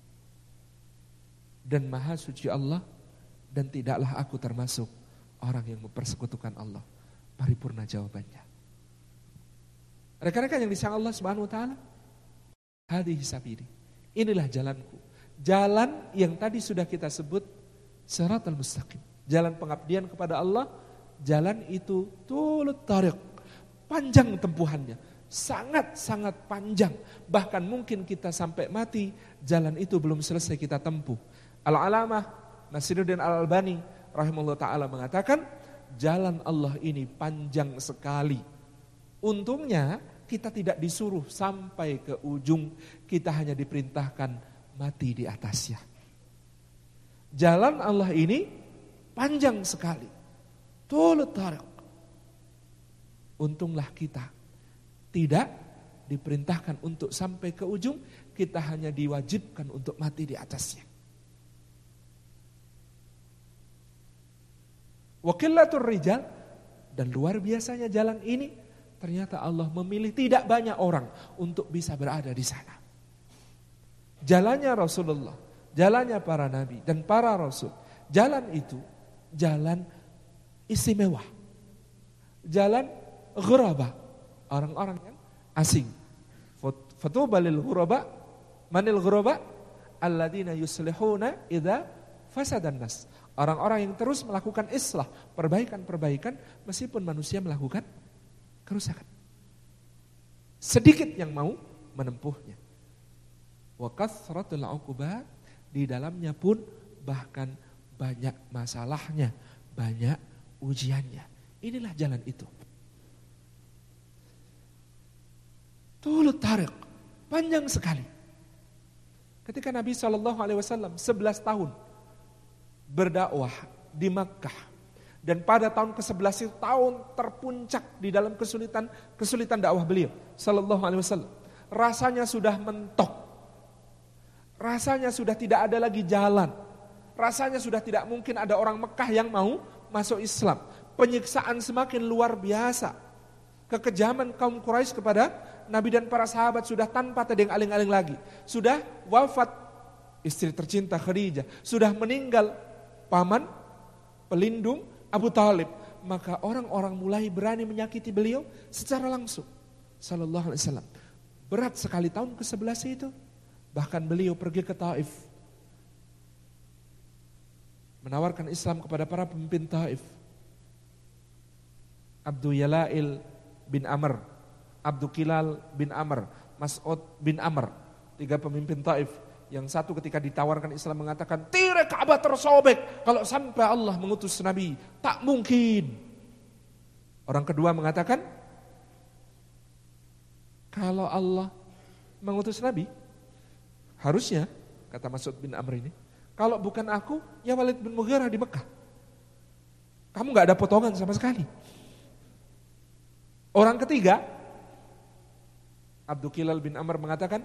dan maha suci Allah, dan tidaklah aku termasuk orang yang mempersekutukan Allah. Paripurna jawabannya. Rekan-rekan yang disayang Allah Subhanahu wa taala, hadhihi sabili, inilah jalanku. Jalan yang tadi sudah kita sebut siratal mustaqim, jalan pengabdian kepada Allah. Jalan itu tulut tariq, panjang tempuhannya, sangat-sangat panjang. Bahkan mungkin kita sampai mati, jalan itu belum selesai kita tempuh. Al-Alamah Nasiruddin Al-Albani rahimahullah ta'ala mengatakan, jalan Allah ini panjang sekali. Untungnya kita tidak disuruh sampai ke ujung, kita hanya diperintahkan mati di atasnya. Jalan Allah ini panjang sekali, tulut tariq. Untunglah kita tidak diperintahkan untuk sampai ke ujung, kita hanya diwajibkan untuk mati di atasnya. Wa qillatur rijal, dan luar biasanya jalan ini ternyata Allah memilih tidak banyak orang untuk bisa berada di sana. Jalannya Rasulullah, jalannya para nabi dan para rasul, jalan itu jalan istimewa. Jalan ghuraba, orang-orang yang asing. Fatuba lil ghuraba, manil ghuraba alladzina yuslihuna idza fasadan nas. Orang-orang yang terus melakukan islah, perbaikan-perbaikan meskipun manusia melakukan kerusakan. Sedikit yang mau menempuhnya. Wa kathratul uqubat, di dalamnya pun bahkan banyak masalahnya, banyak ujiannya. Inilah jalan itu. Tulut tariq, panjang sekali. Ketika Nabi SAW 11 tahun berdakwah di Makkah, dan pada tahun ke-11 itu tahun terpuncak di dalam kesulitan dakwah beliau SAW. Rasanya sudah mentok, rasanya sudah tidak ada lagi jalan, rasanya sudah tidak mungkin ada orang Mekah yang mau masuk Islam. Penyiksaan semakin luar biasa, kekejaman kaum Quraisy kepada Nabi dan para sahabat sudah tanpa tedeng aling-aling lagi. Sudah wafat istri tercinta Khadijah, sudah meninggal paman pelindung Abu Talib. Maka orang-orang mulai berani menyakiti beliau secara langsung. Sallallahu alaihi wasallam. Berat sekali tahun ke-11 itu. Bahkan beliau pergi ke Taif, menawarkan Islam kepada para pemimpin Taif. Abdul Yalail bin Amr, Abdul Kilal bin Amr, Mas'ud bin Amr, 3 pemimpin Taif. Yang satu ketika ditawarkan Islam mengatakan, tirai Ka'bah tersobek kalau sampai Allah mengutus Nabi, tak mungkin. Orang kedua mengatakan, kalau Allah mengutus Nabi, harusnya, kata Mas'ud bin Amr ini, kalau bukan aku, ya Walid bin Mughirah di Mekah. Kamu gak ada potongan sama sekali. Orang ketiga, Abdul Kilal bin Amr mengatakan,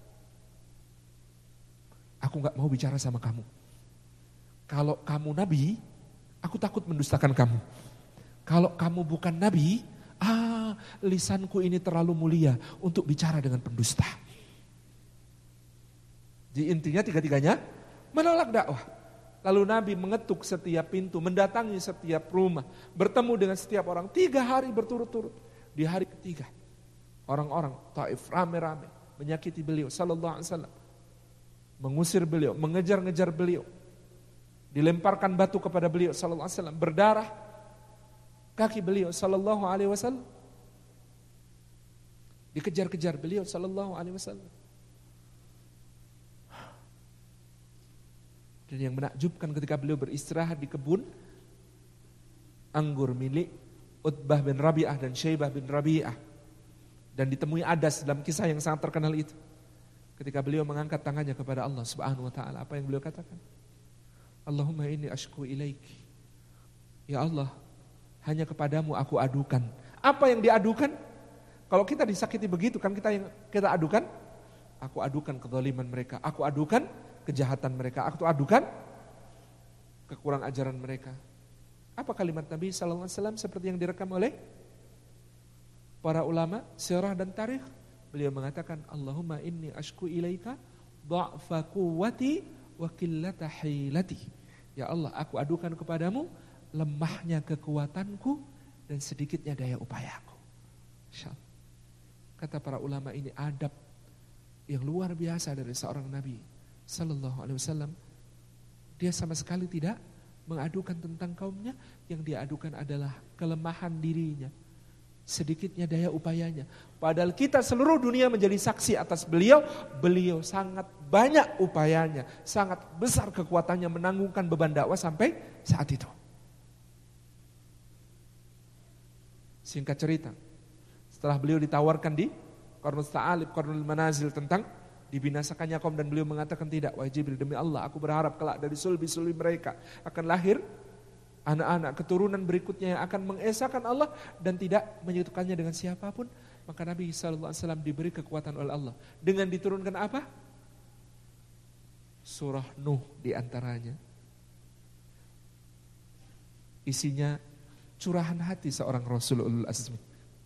aku gak mau bicara sama kamu. Kalau kamu Nabi, aku takut mendustakan kamu. Kalau kamu bukan Nabi, lisanku ini terlalu mulia untuk bicara dengan pendusta. Jadi intinya tiga-tiganya menolak dakwah. Lalu Nabi mengetuk setiap pintu, mendatangi setiap rumah, bertemu dengan setiap orang 3 hari berturut-turut. Di hari ketiga, orang-orang Taif rame-rame menyakiti beliau sallallahu alaihi wasallam, mengusir beliau, mengejar-ngejar beliau, dilemparkan batu kepada beliau sallallahu alaihi wasallam, berdarah kaki beliau sallallahu alaihi wasallam, dikejar-kejar beliau sallallahu alaihi wasallam. Dan yang menakjubkan ketika beliau beristirahat di kebun anggur milik Utbah bin Rabi'ah dan Syaibah bin Rabi'ah, dan ditemui Adas dalam kisah yang sangat terkenal itu. Ketika beliau mengangkat tangannya kepada Allah Subhanahu wa taala, apa yang beliau katakan? Allahumma inni ashku ilaiki. Ya Allah, hanya kepadamu aku adukan. Apa yang diadukan? Kalau kita disakiti begitu kan kita adukan? Aku adukan kezaliman mereka, aku adukan kejahatan mereka, aku adukan kekurang ajaran mereka. Apa kalimat Nabi sallallahu alaihi wasallam seperti yang direkam oleh para ulama sirah dan tarikh? Beliau mengatakan, Allahumma inni ashku ilaika dha'fa quwwati wa qillata hilati. Ya Allah, aku adukan kepadamu lemahnya kekuatanku dan sedikitnya daya upayaku. Insyaallah. Kata para ulama, ini adab yang luar biasa dari seorang Nabi sallallahu alaihi wasallam. Dia sama sekali tidak mengadukan tentang kaumnya, yang dia adukan adalah kelemahan dirinya, sedikitnya daya upayanya. Padahal kita seluruh dunia menjadi saksi atas beliau. Beliau sangat banyak upayanya, sangat besar kekuatannya menanggungkan beban dakwah sampai saat itu. Singkat cerita, setelah beliau ditawarkan di Qarnul Tha'alib, Qarnul Manazil tentang dibinasakannya kaum, dan beliau mengatakan tidak, wahai Jibril, demi Allah aku berharap kelak dari sulbi-sulbi mereka akan lahir anak-anak keturunan berikutnya yang akan mengesahkan Allah dan tidak menyekutukannya dengan siapapun. Maka Nabi SAW diberi kekuatan oleh Allah dengan diturunkan apa? Surah Nuh diantaranya. Isinya curahan hati seorang Rasul ulul azmi.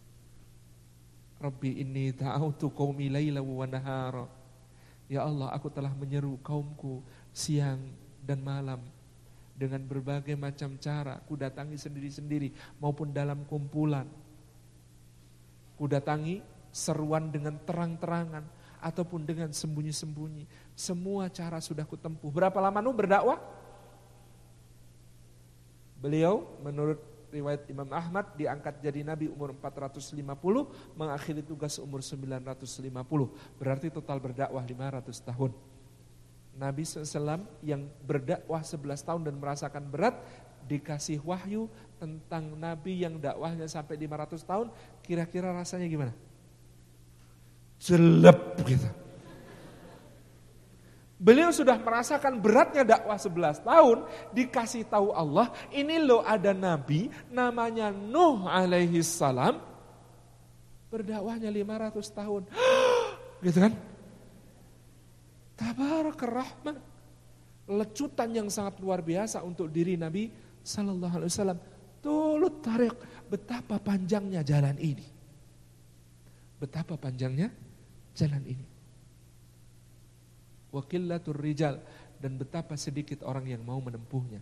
Rabbi inni ta'autu qaumi laila wa nahara. Ya Allah, aku telah menyeru kaumku siang dan malam dengan berbagai macam cara. Ku datangi sendiri-sendiri maupun dalam kumpulan. Ku datangi seruan dengan terang-terangan ataupun dengan sembunyi-sembunyi. Semua cara sudah kutempuh. Berapa lama Nuh berdakwah? Beliau menurut riwayat Imam Ahmad diangkat jadi nabi umur 450, mengakhiri tugas umur 950. Berarti total berdakwah 500 tahun. Nabi SAW yang berdakwah 11 tahun dan merasakan berat, dikasih wahyu tentang nabi yang dakwahnya sampai 500 tahun, kira-kira rasanya gimana? Jelep gitu. Beliau sudah merasakan beratnya dakwah 11 tahun, dikasih tahu Allah, ini loh ada nabi namanya Nuh alaihi salam, berdakwahnya 500 tahun. Gitu kan? Tabarakar Rahman. Lecutan yang sangat luar biasa untuk diri Nabi sallallahu alaihi wasallam. Tulut tarik, betapa panjangnya jalan ini. Betapa panjangnya jalan ini. Wa qillatur rijal, dan betapa sedikit orang yang mau menempuhnya.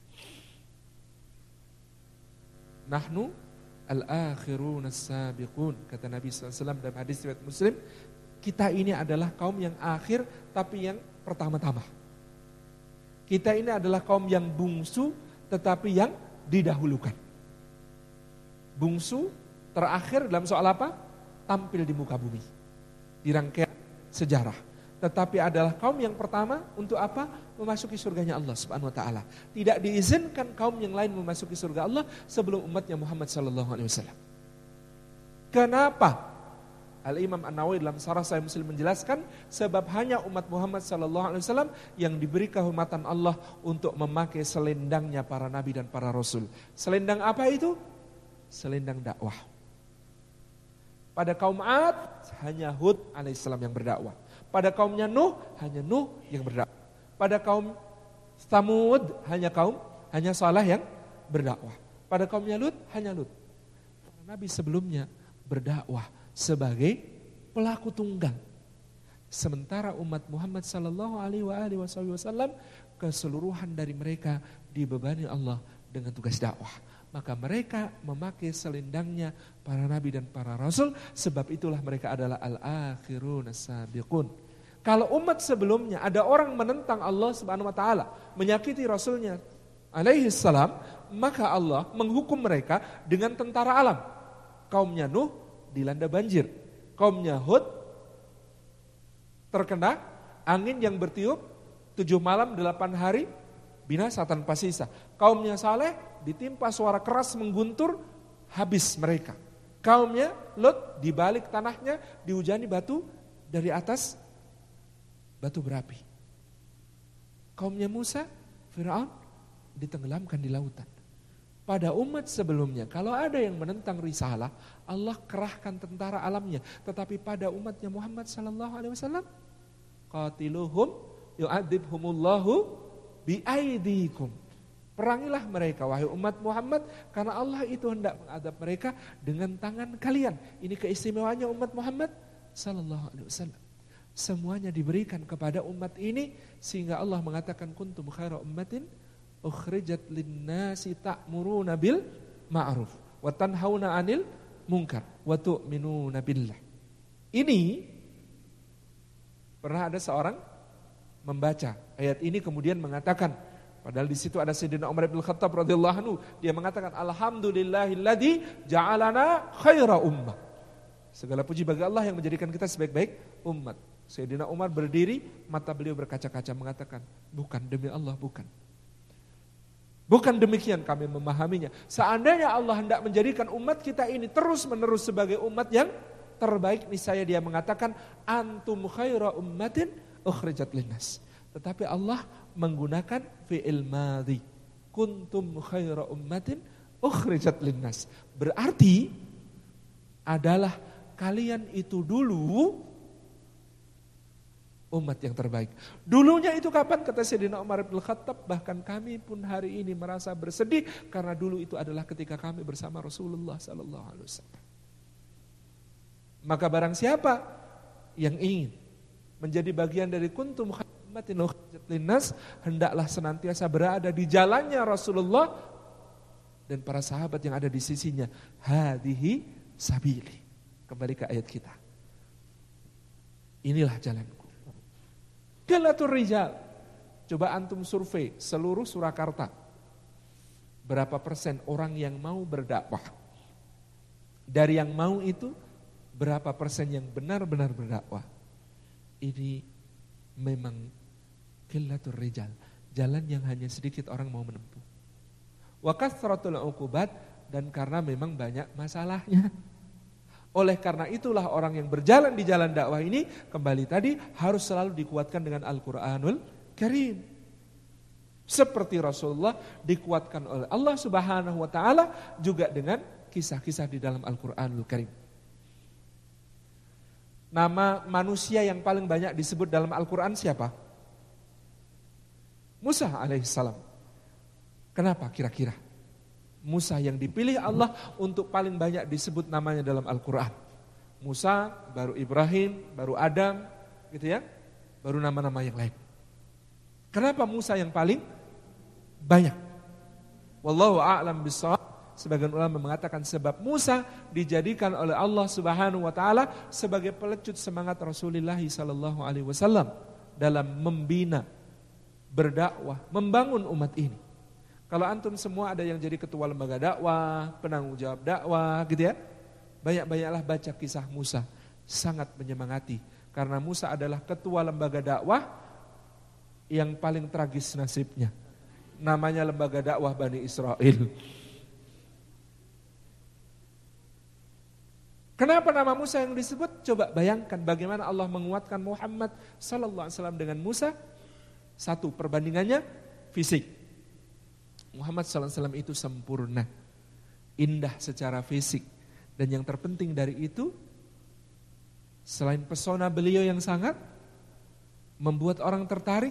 Nahnu al-akhirun as-sabiqun, kata Nabi SAW dalam hadis riwayat Muslim, kita ini adalah kaum yang akhir tapi yang pertama-tama. Kita ini adalah kaum yang bungsu tetapi yang didahulukan. Bungsu terakhir dalam soal apa? Tampil di muka bumi, di rangkaian sejarah. Tetapi adalah kaum yang pertama untuk apa? Memasuki surganya Allah Subhanahu wa taala. Tidak diizinkan kaum yang lain memasuki surga Allah sebelum umatnya Muhammad sallallahu alaihi wasallam. Kenapa? Al-Imam An-Nawawi dalam Syarah Sahih Muslim menjelaskan sebab hanya umat Muhammad sallallahu alaihi wasallam yang diberi kehormatan Allah untuk memakai selendangnya para nabi dan para rasul. Selendang apa itu? Selendang dakwah. Pada kaum Ad hanya Hud alaihissalam yang berdakwah. Pada kaumnya Nuh, hanya Nuh yang berdakwah. Pada kaum Tsamud, hanya Saleh yang berdakwah. Pada kaumnya Lut, hanya Lut. Para nabi sebelumnya berdakwah sebagai pelaku tunggal. Sementara umat Muhammad sallallahu alaihi wasallam keseluruhan dari mereka dibebani Allah dengan tugas dakwah. Maka mereka memakai selendangnya para nabi dan para rasul, sebab itulah mereka adalah al-akhirun as-sabiqun. Kalau umat sebelumnya ada orang menentang Allah Subhanahu wa taala, menyakiti rasulnya alaihi salam, maka Allah menghukum mereka dengan tentara alam. Kaumnya Nuh dilanda banjir, kaumnya Hud terkena angin yang bertiup 7 malam 8 hari binasa tanpa sisa. Kaumnya Saleh ditimpa suara keras mengguntur, habis mereka. Kaumnya Lut di balik tanahnya dihujani batu dari atas, batu berapi. Kaumnya Musa, Firaun ditenggelamkan di lautan. Pada umat sebelumnya, kalau ada yang menentang risalah, Allah kerahkan tentara alamnya. Tetapi pada umatnya Muhammad sallallahu alaihi wasallam, qatiluhum yu'adzibhumullahu biaidikum. Perangilah mereka wahai umat Muhammad, karena Allah itu hendak mengadab mereka dengan tangan kalian. Ini keistimewaannya umat Muhammad sallallahu alaihi wasallam. Semuanya diberikan kepada umat ini sehingga Allah mengatakan kuntum khaira ummatin ukhrijat linnasi ta'muruna bil ma'ruf wa tanhauna 'anil munkar wa tu'minuna billah. Ini pernah ada seorang membaca ayat ini kemudian mengatakan, padahal di situ ada Sayyidina Umar bin Khattab radhiyallahu anhu, dia mengatakan alhamdulillahilladzi ja'alana khaira ummah. Segala puji bagi Allah yang menjadikan kita sebaik-baik umat. Sayyidina Umar berdiri, mata beliau berkaca-kaca mengatakan, bukan, demi Allah bukan. Bukan demikian kami memahaminya. Seandainya Allah hendak menjadikan umat kita ini terus-menerus sebagai umat yang terbaik, niscaya dia mengatakan antum khaira ummatin ukhrijat linnas. Tetapi Allah menggunakan fi'il madhi. Kuntum khaira ummatin ukhrijat linnas. Berarti adalah kalian itu dulu umat yang terbaik. Dulunya itu kapan? Kata Sayyidina Umar bin Khattab, bahkan kami pun hari ini merasa bersedih karena dulu itu adalah ketika kami bersama Rasulullah sallallahu alaihi wasallam. Maka barang siapa yang ingin menjadi bagian dari kuntum khaimatin ukhrijat linnas, hendaklah senantiasa berada di jalannya Rasulullah dan para sahabat yang ada di sisinya. Hadihi sabili. Kembali ke ayat kita. Inilah jalanku. Qillatur rijal. Coba antum survei seluruh Surakarta. Berapa persen orang yang mau berdakwah? Dari yang mau itu, berapa persen yang benar-benar berdakwah? Ini memang qillatur rijal. Jalan yang hanya sedikit orang mau menempuh. Wa kathratul uqubat, dan karena memang banyak masalahnya. Oleh karena itulah orang yang berjalan di jalan dakwah ini, kembali tadi, harus selalu dikuatkan dengan Al-Quranul Karim. Seperti Rasulullah dikuatkan oleh Allah Subhanahu wa ta'ala juga dengan kisah-kisah di dalam Al-Quranul Karim. Nama manusia yang paling banyak disebut dalam Al-Quran siapa? Musa alaihissalam. Kenapa kira-kira? Musa yang dipilih Allah untuk paling banyak disebut namanya dalam Al-Quran. Musa, baru Ibrahim, baru Adam, gitu ya, baru nama-nama yang lain. Kenapa Musa yang paling banyak? Wallahu a'lam bishawab. Sebagian ulama mengatakan sebab Musa dijadikan oleh Allah Subhanahu wa taala sebagai pelecut semangat Rasulullah sallallahu alaihi wasallam dalam membina, berdakwah, membangun umat ini. Kalau antum semua ada yang jadi ketua lembaga dakwah, penanggung jawab dakwah gitu ya, banyak-banyaklah baca kisah Musa, sangat menyemangati. Karena Musa adalah ketua lembaga dakwah yang paling tragis nasibnya. Namanya lembaga dakwah Bani Israel. Kenapa nama Musa yang disebut? Coba bayangkan bagaimana Allah menguatkan Muhammad sallallahu alaihi wasallam dengan Musa. Satu, perbandingannya fisik. Muhammad SAW itu sempurna, indah secara fisik. Dan yang terpenting dari itu, selain pesona beliau yang sangat membuat orang tertarik,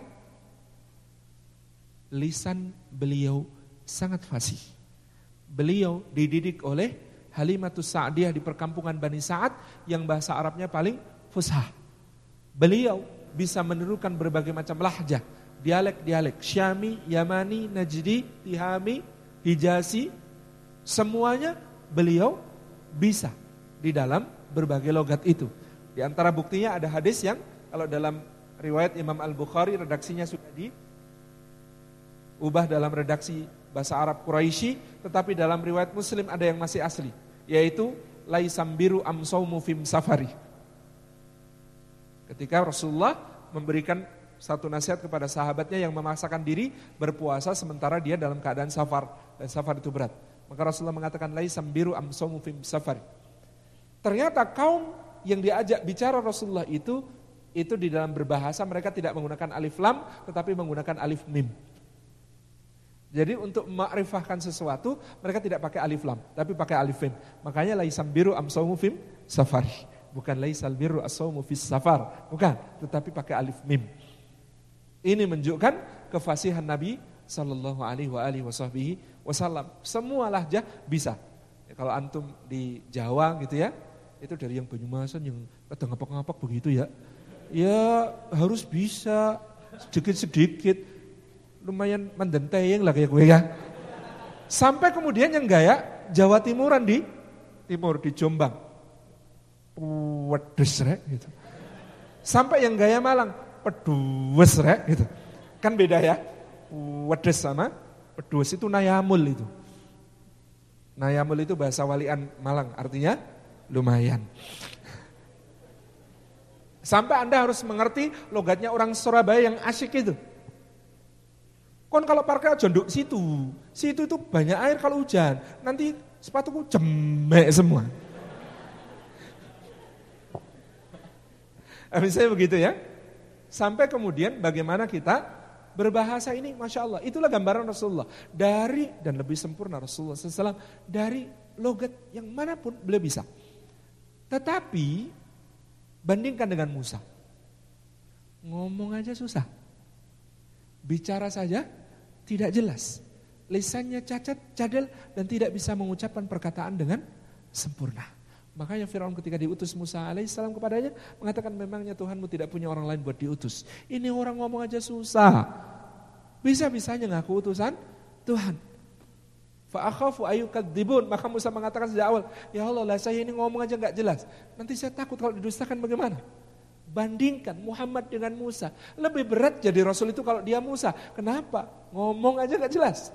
lisan beliau sangat fasih. Beliau dididik oleh Halimatus Sa'diyah di perkampungan Bani Sa'ad yang bahasa Arabnya paling fushah. Beliau bisa menirukan berbagai macam lahjah, dialek-dialek, Syami, Yamani, Najdi, Tihami, Hijazi, semuanya beliau bisa di dalam berbagai logat itu. Di antara buktinya ada hadis yang kalau dalam riwayat Imam Al-Bukhari redaksinya sudah diubah dalam redaksi bahasa Arab Quraisy, tetapi dalam riwayat Muslim ada yang masih asli, yaitu laisambiru amsaumu fim safari. Ketika Rasulullah memberikan satu nasihat kepada sahabatnya yang memaksakan diri berpuasa sementara dia dalam keadaan safar, dan safar itu berat. Maka Rasulullah mengatakan laisambiru amsaumu fim safari. Ternyata kaum yang diajak bicara Rasulullah itu di dalam berbahasa mereka tidak menggunakan alif lam tetapi menggunakan alif mim. Jadi untuk memakrifahkan sesuatu mereka tidak pakai alif lam tapi pakai alif mim. Makanya laisambiru amsaumu fim safari. Bukan laisal birru as-saumu fis safar, bukan, tetapi pakai alif mim. Ini menunjukkan kefasihan Nabi sallallahu alaihi wasallam. Semua lahjah bisa. Ya, kalau antum di Jawa gitu ya, itu dari yang Banyumasan yang kadang ngapak-ngapak begitu ya. Ya harus bisa sedikit-sedikit. Lumayan mendenteng lah kayak gue ya. Sampai kemudian yang gaya Jawa Timuran di timur, di Jombang. Wedes rek gitu. Sampai yang gaya Malang, pedues rek gitu. Kan beda ya. Wedes sama pedues itu nayamul itu. Nayamul itu bahasa walian Malang, artinya lumayan. Sampai Anda harus mengerti logatnya orang Surabaya yang asyik itu. Kon kalau parkir jondok situ itu banyak air kalau hujan. Nanti sepatuku jemek semua. Misalnya begitu ya. Sampai kemudian bagaimana kita berbahasa ini, Masya Allah. Itulah gambaran Rasulullah. Dari, dan lebih sempurna Rasulullah SAW, dari logat yang manapun beliau bisa. Tetapi, bandingkan dengan Musa. ngomong aja susah. Bicara saja tidak jelas. Lisannya cacat, cadel, dan tidak bisa mengucapkan perkataan dengan sempurna. Makanya Firaun ketika diutus Musa alaihissalam kepadanya mengatakan memangnya Tuhanmu tidak punya orang lain buat diutus. Ini orang ngomong aja susah. Bisa-bisanya ngaku utusan Tuhan. Fa'akhafu ayyukadzibun. Maka Musa mengatakan sejak awal, ya Allah lah saya ini ngomong aja gak jelas. Nanti saya takut kalau didustakan bagaimana? Bandingkan Muhammad dengan Musa. Lebih berat jadi Rasul itu kalau dia Musa. Kenapa? Ngomong aja gak jelas.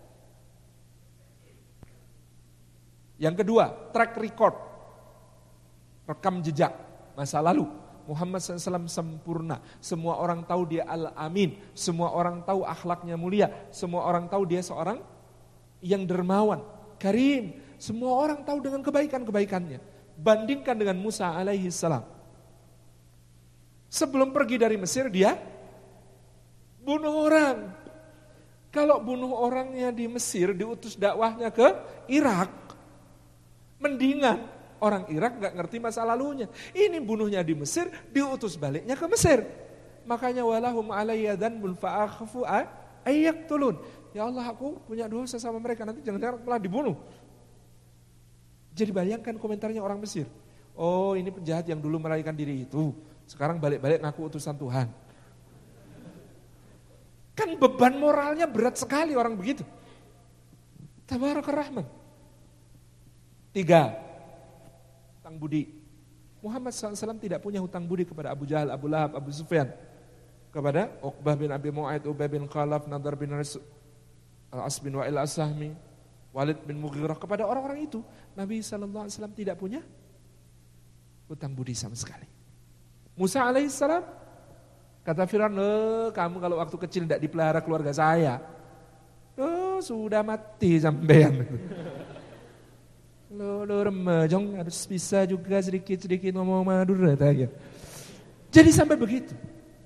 Yang kedua, track record. Rekam jejak masa lalu. Muhammad SAW sempurna. Semua orang tahu dia Al-Amin. Semua orang tahu akhlaknya mulia. Semua orang tahu dia seorang yang dermawan, karim. Semua orang tahu dengan kebaikan-kebaikannya. Bandingkan dengan Musa alaihi salam. Sebelum pergi dari Mesir dia bunuh orang. Kalau bunuh orangnya di Mesir, diutus dakwahnya ke Irak, mendingan orang Irak gak ngerti masa lalunya. Ini bunuhnya di Mesir, diutus baliknya ke Mesir. Makanya walahum alayya dzanbun fa'akhafu ayyaqtulun. Ya Allah, aku punya dosa sama mereka, nanti jangan-jangan malah dibunuh. Jadi bayangkan komentarnya orang Mesir. Oh, ini penjahat yang dulu melarikan diri itu, sekarang balik-balik ngaku utusan Tuhan. Kan beban moralnya berat sekali orang begitu. Tabarakar Rahman. 3. Hutang budi. Muhammad SAW tidak punya hutang budi kepada Abu Jahal, Abu Lahab, Abu Sufyan. Kepada Uqbah bin Abi Mu'aid, Ubay bin Khalaf, Nadar bin Al-As bin Wa'il As-Sahmi, Walid bin Mughirah. Kepada orang-orang itu Nabi SAW tidak punya hutang budi sama sekali. Musa alaihissalam, kata Firaun, kamu kalau waktu kecil tidak dipelihara keluarga saya, sudah mati sampean. Lo remajong harus bisa juga sedikit-sedikit ngomong Madura tanya. Jadi sampai begitu.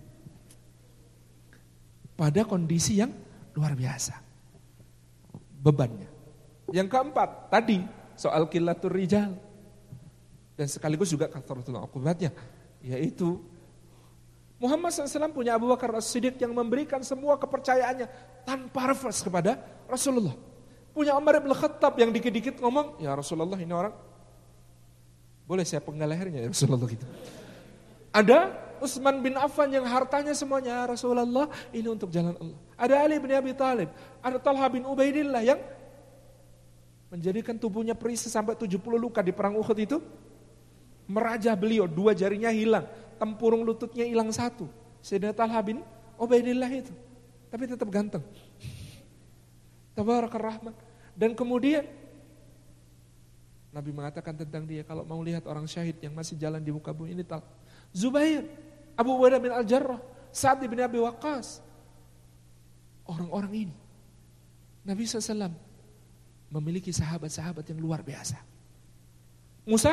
Pada kondisi yang luar biasa bebannya. Yang keempat, tadi soal qillatur rijal. Dan sekaligus juga kathratul uqubatnya, yaitu Muhammad SAW punya Abu Bakar As-Siddiq yang memberikan semua kepercayaannya tanpa reverse kepada Rasulullah. Punya Umar bin Khattab yang dikit-dikit ngomong, ya Rasulullah ini orang, boleh saya penggal lehernya ya Rasulullah gitu. Ada Utsman bin Affan yang hartanya semuanya, ya Rasulullah ini untuk jalan Allah. Ada Ali bin Abi Thalib, ada Talha bin Ubaidillah yang menjadikan tubuhnya perisa sampai 70 luka di perang Uhud itu. Merajah beliau, 2 jarinya hilang, tempurung lututnya hilang 1. Sayyidina Talha bin Ubaidillah itu, tapi tetap ganteng. Tabarakar Rahman. Dan kemudian Nabi mengatakan tentang dia, kalau mau lihat orang syahid yang masih jalan di muka bumi ini, Zubair, Abu Ubaidah bin Al-Jarrah, Sa'ad bin Abi Waqqas. Orang-orang ini Nabi SAW memiliki sahabat-sahabat yang luar biasa. Musa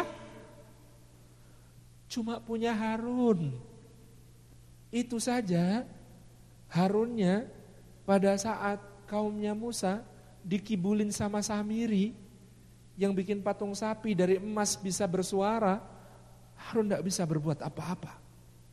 cuma punya Harun. Itu saja. Harunnya pada saat kaumnya Musa dikibulin sama Samiri yang bikin patung sapi dari emas bisa bersuara, Harun tidak bisa berbuat apa-apa.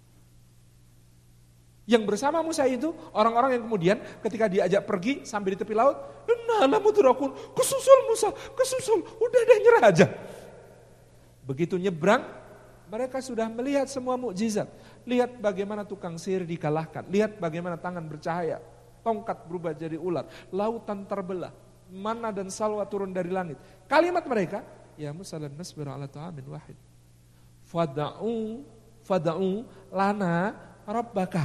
Yang bersama Musa itu orang-orang yang kemudian ketika diajak pergi sambil di tepi laut, "Nah, mudrakun, kesusul Musa, kesusul, udah deh nyerah aja." Begitu nyebrang, mereka sudah melihat semua mukjizat. Lihat bagaimana tukang sihir dikalahkan, lihat bagaimana tangan bercahaya, tongkat berubah jadi ular, lautan terbelah, manna dan salwa turun dari langit. Kalimat mereka, "Ya Musa lan nasbir ala ta'amin wahid. Fada'u lana rabbaka."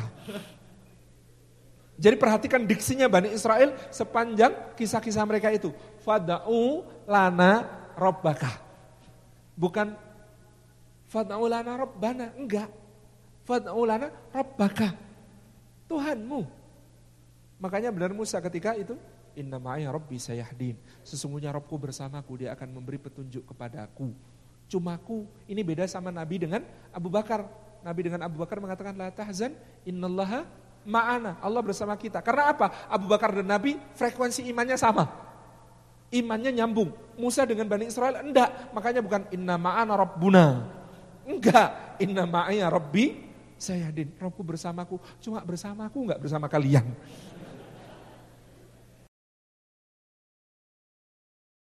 Jadi perhatikan diksinya Bani Israel sepanjang kisah-kisah mereka itu. Fada'u lana rabbaka. Bukan fada'u lana rabbana, enggak. Fada'u lana rabbaka. Tuhanmu. Makanya benar Musa ketika itu, "Inna ma'aya rabbi sayahdin." Sesungguhnya Rabbku bersamaku, dia akan memberi petunjuk kepadaku. Cumaku, ini beda sama Nabi dengan Abu Bakar. Nabi dengan Abu Bakar mengatakan, "La tahzan, innallaha ma'ana." Allah bersama kita. Karena apa? Abu Bakar dan Nabi frekuensi imannya sama. Imannya nyambung. Musa dengan Bani Israel enggak. Makanya bukan inna ma'ana rabbuna. Enggak. Inna ma'aya rabbi Saya yakin rohku bersamaku, cuma bersamaku nggak bersama kalian.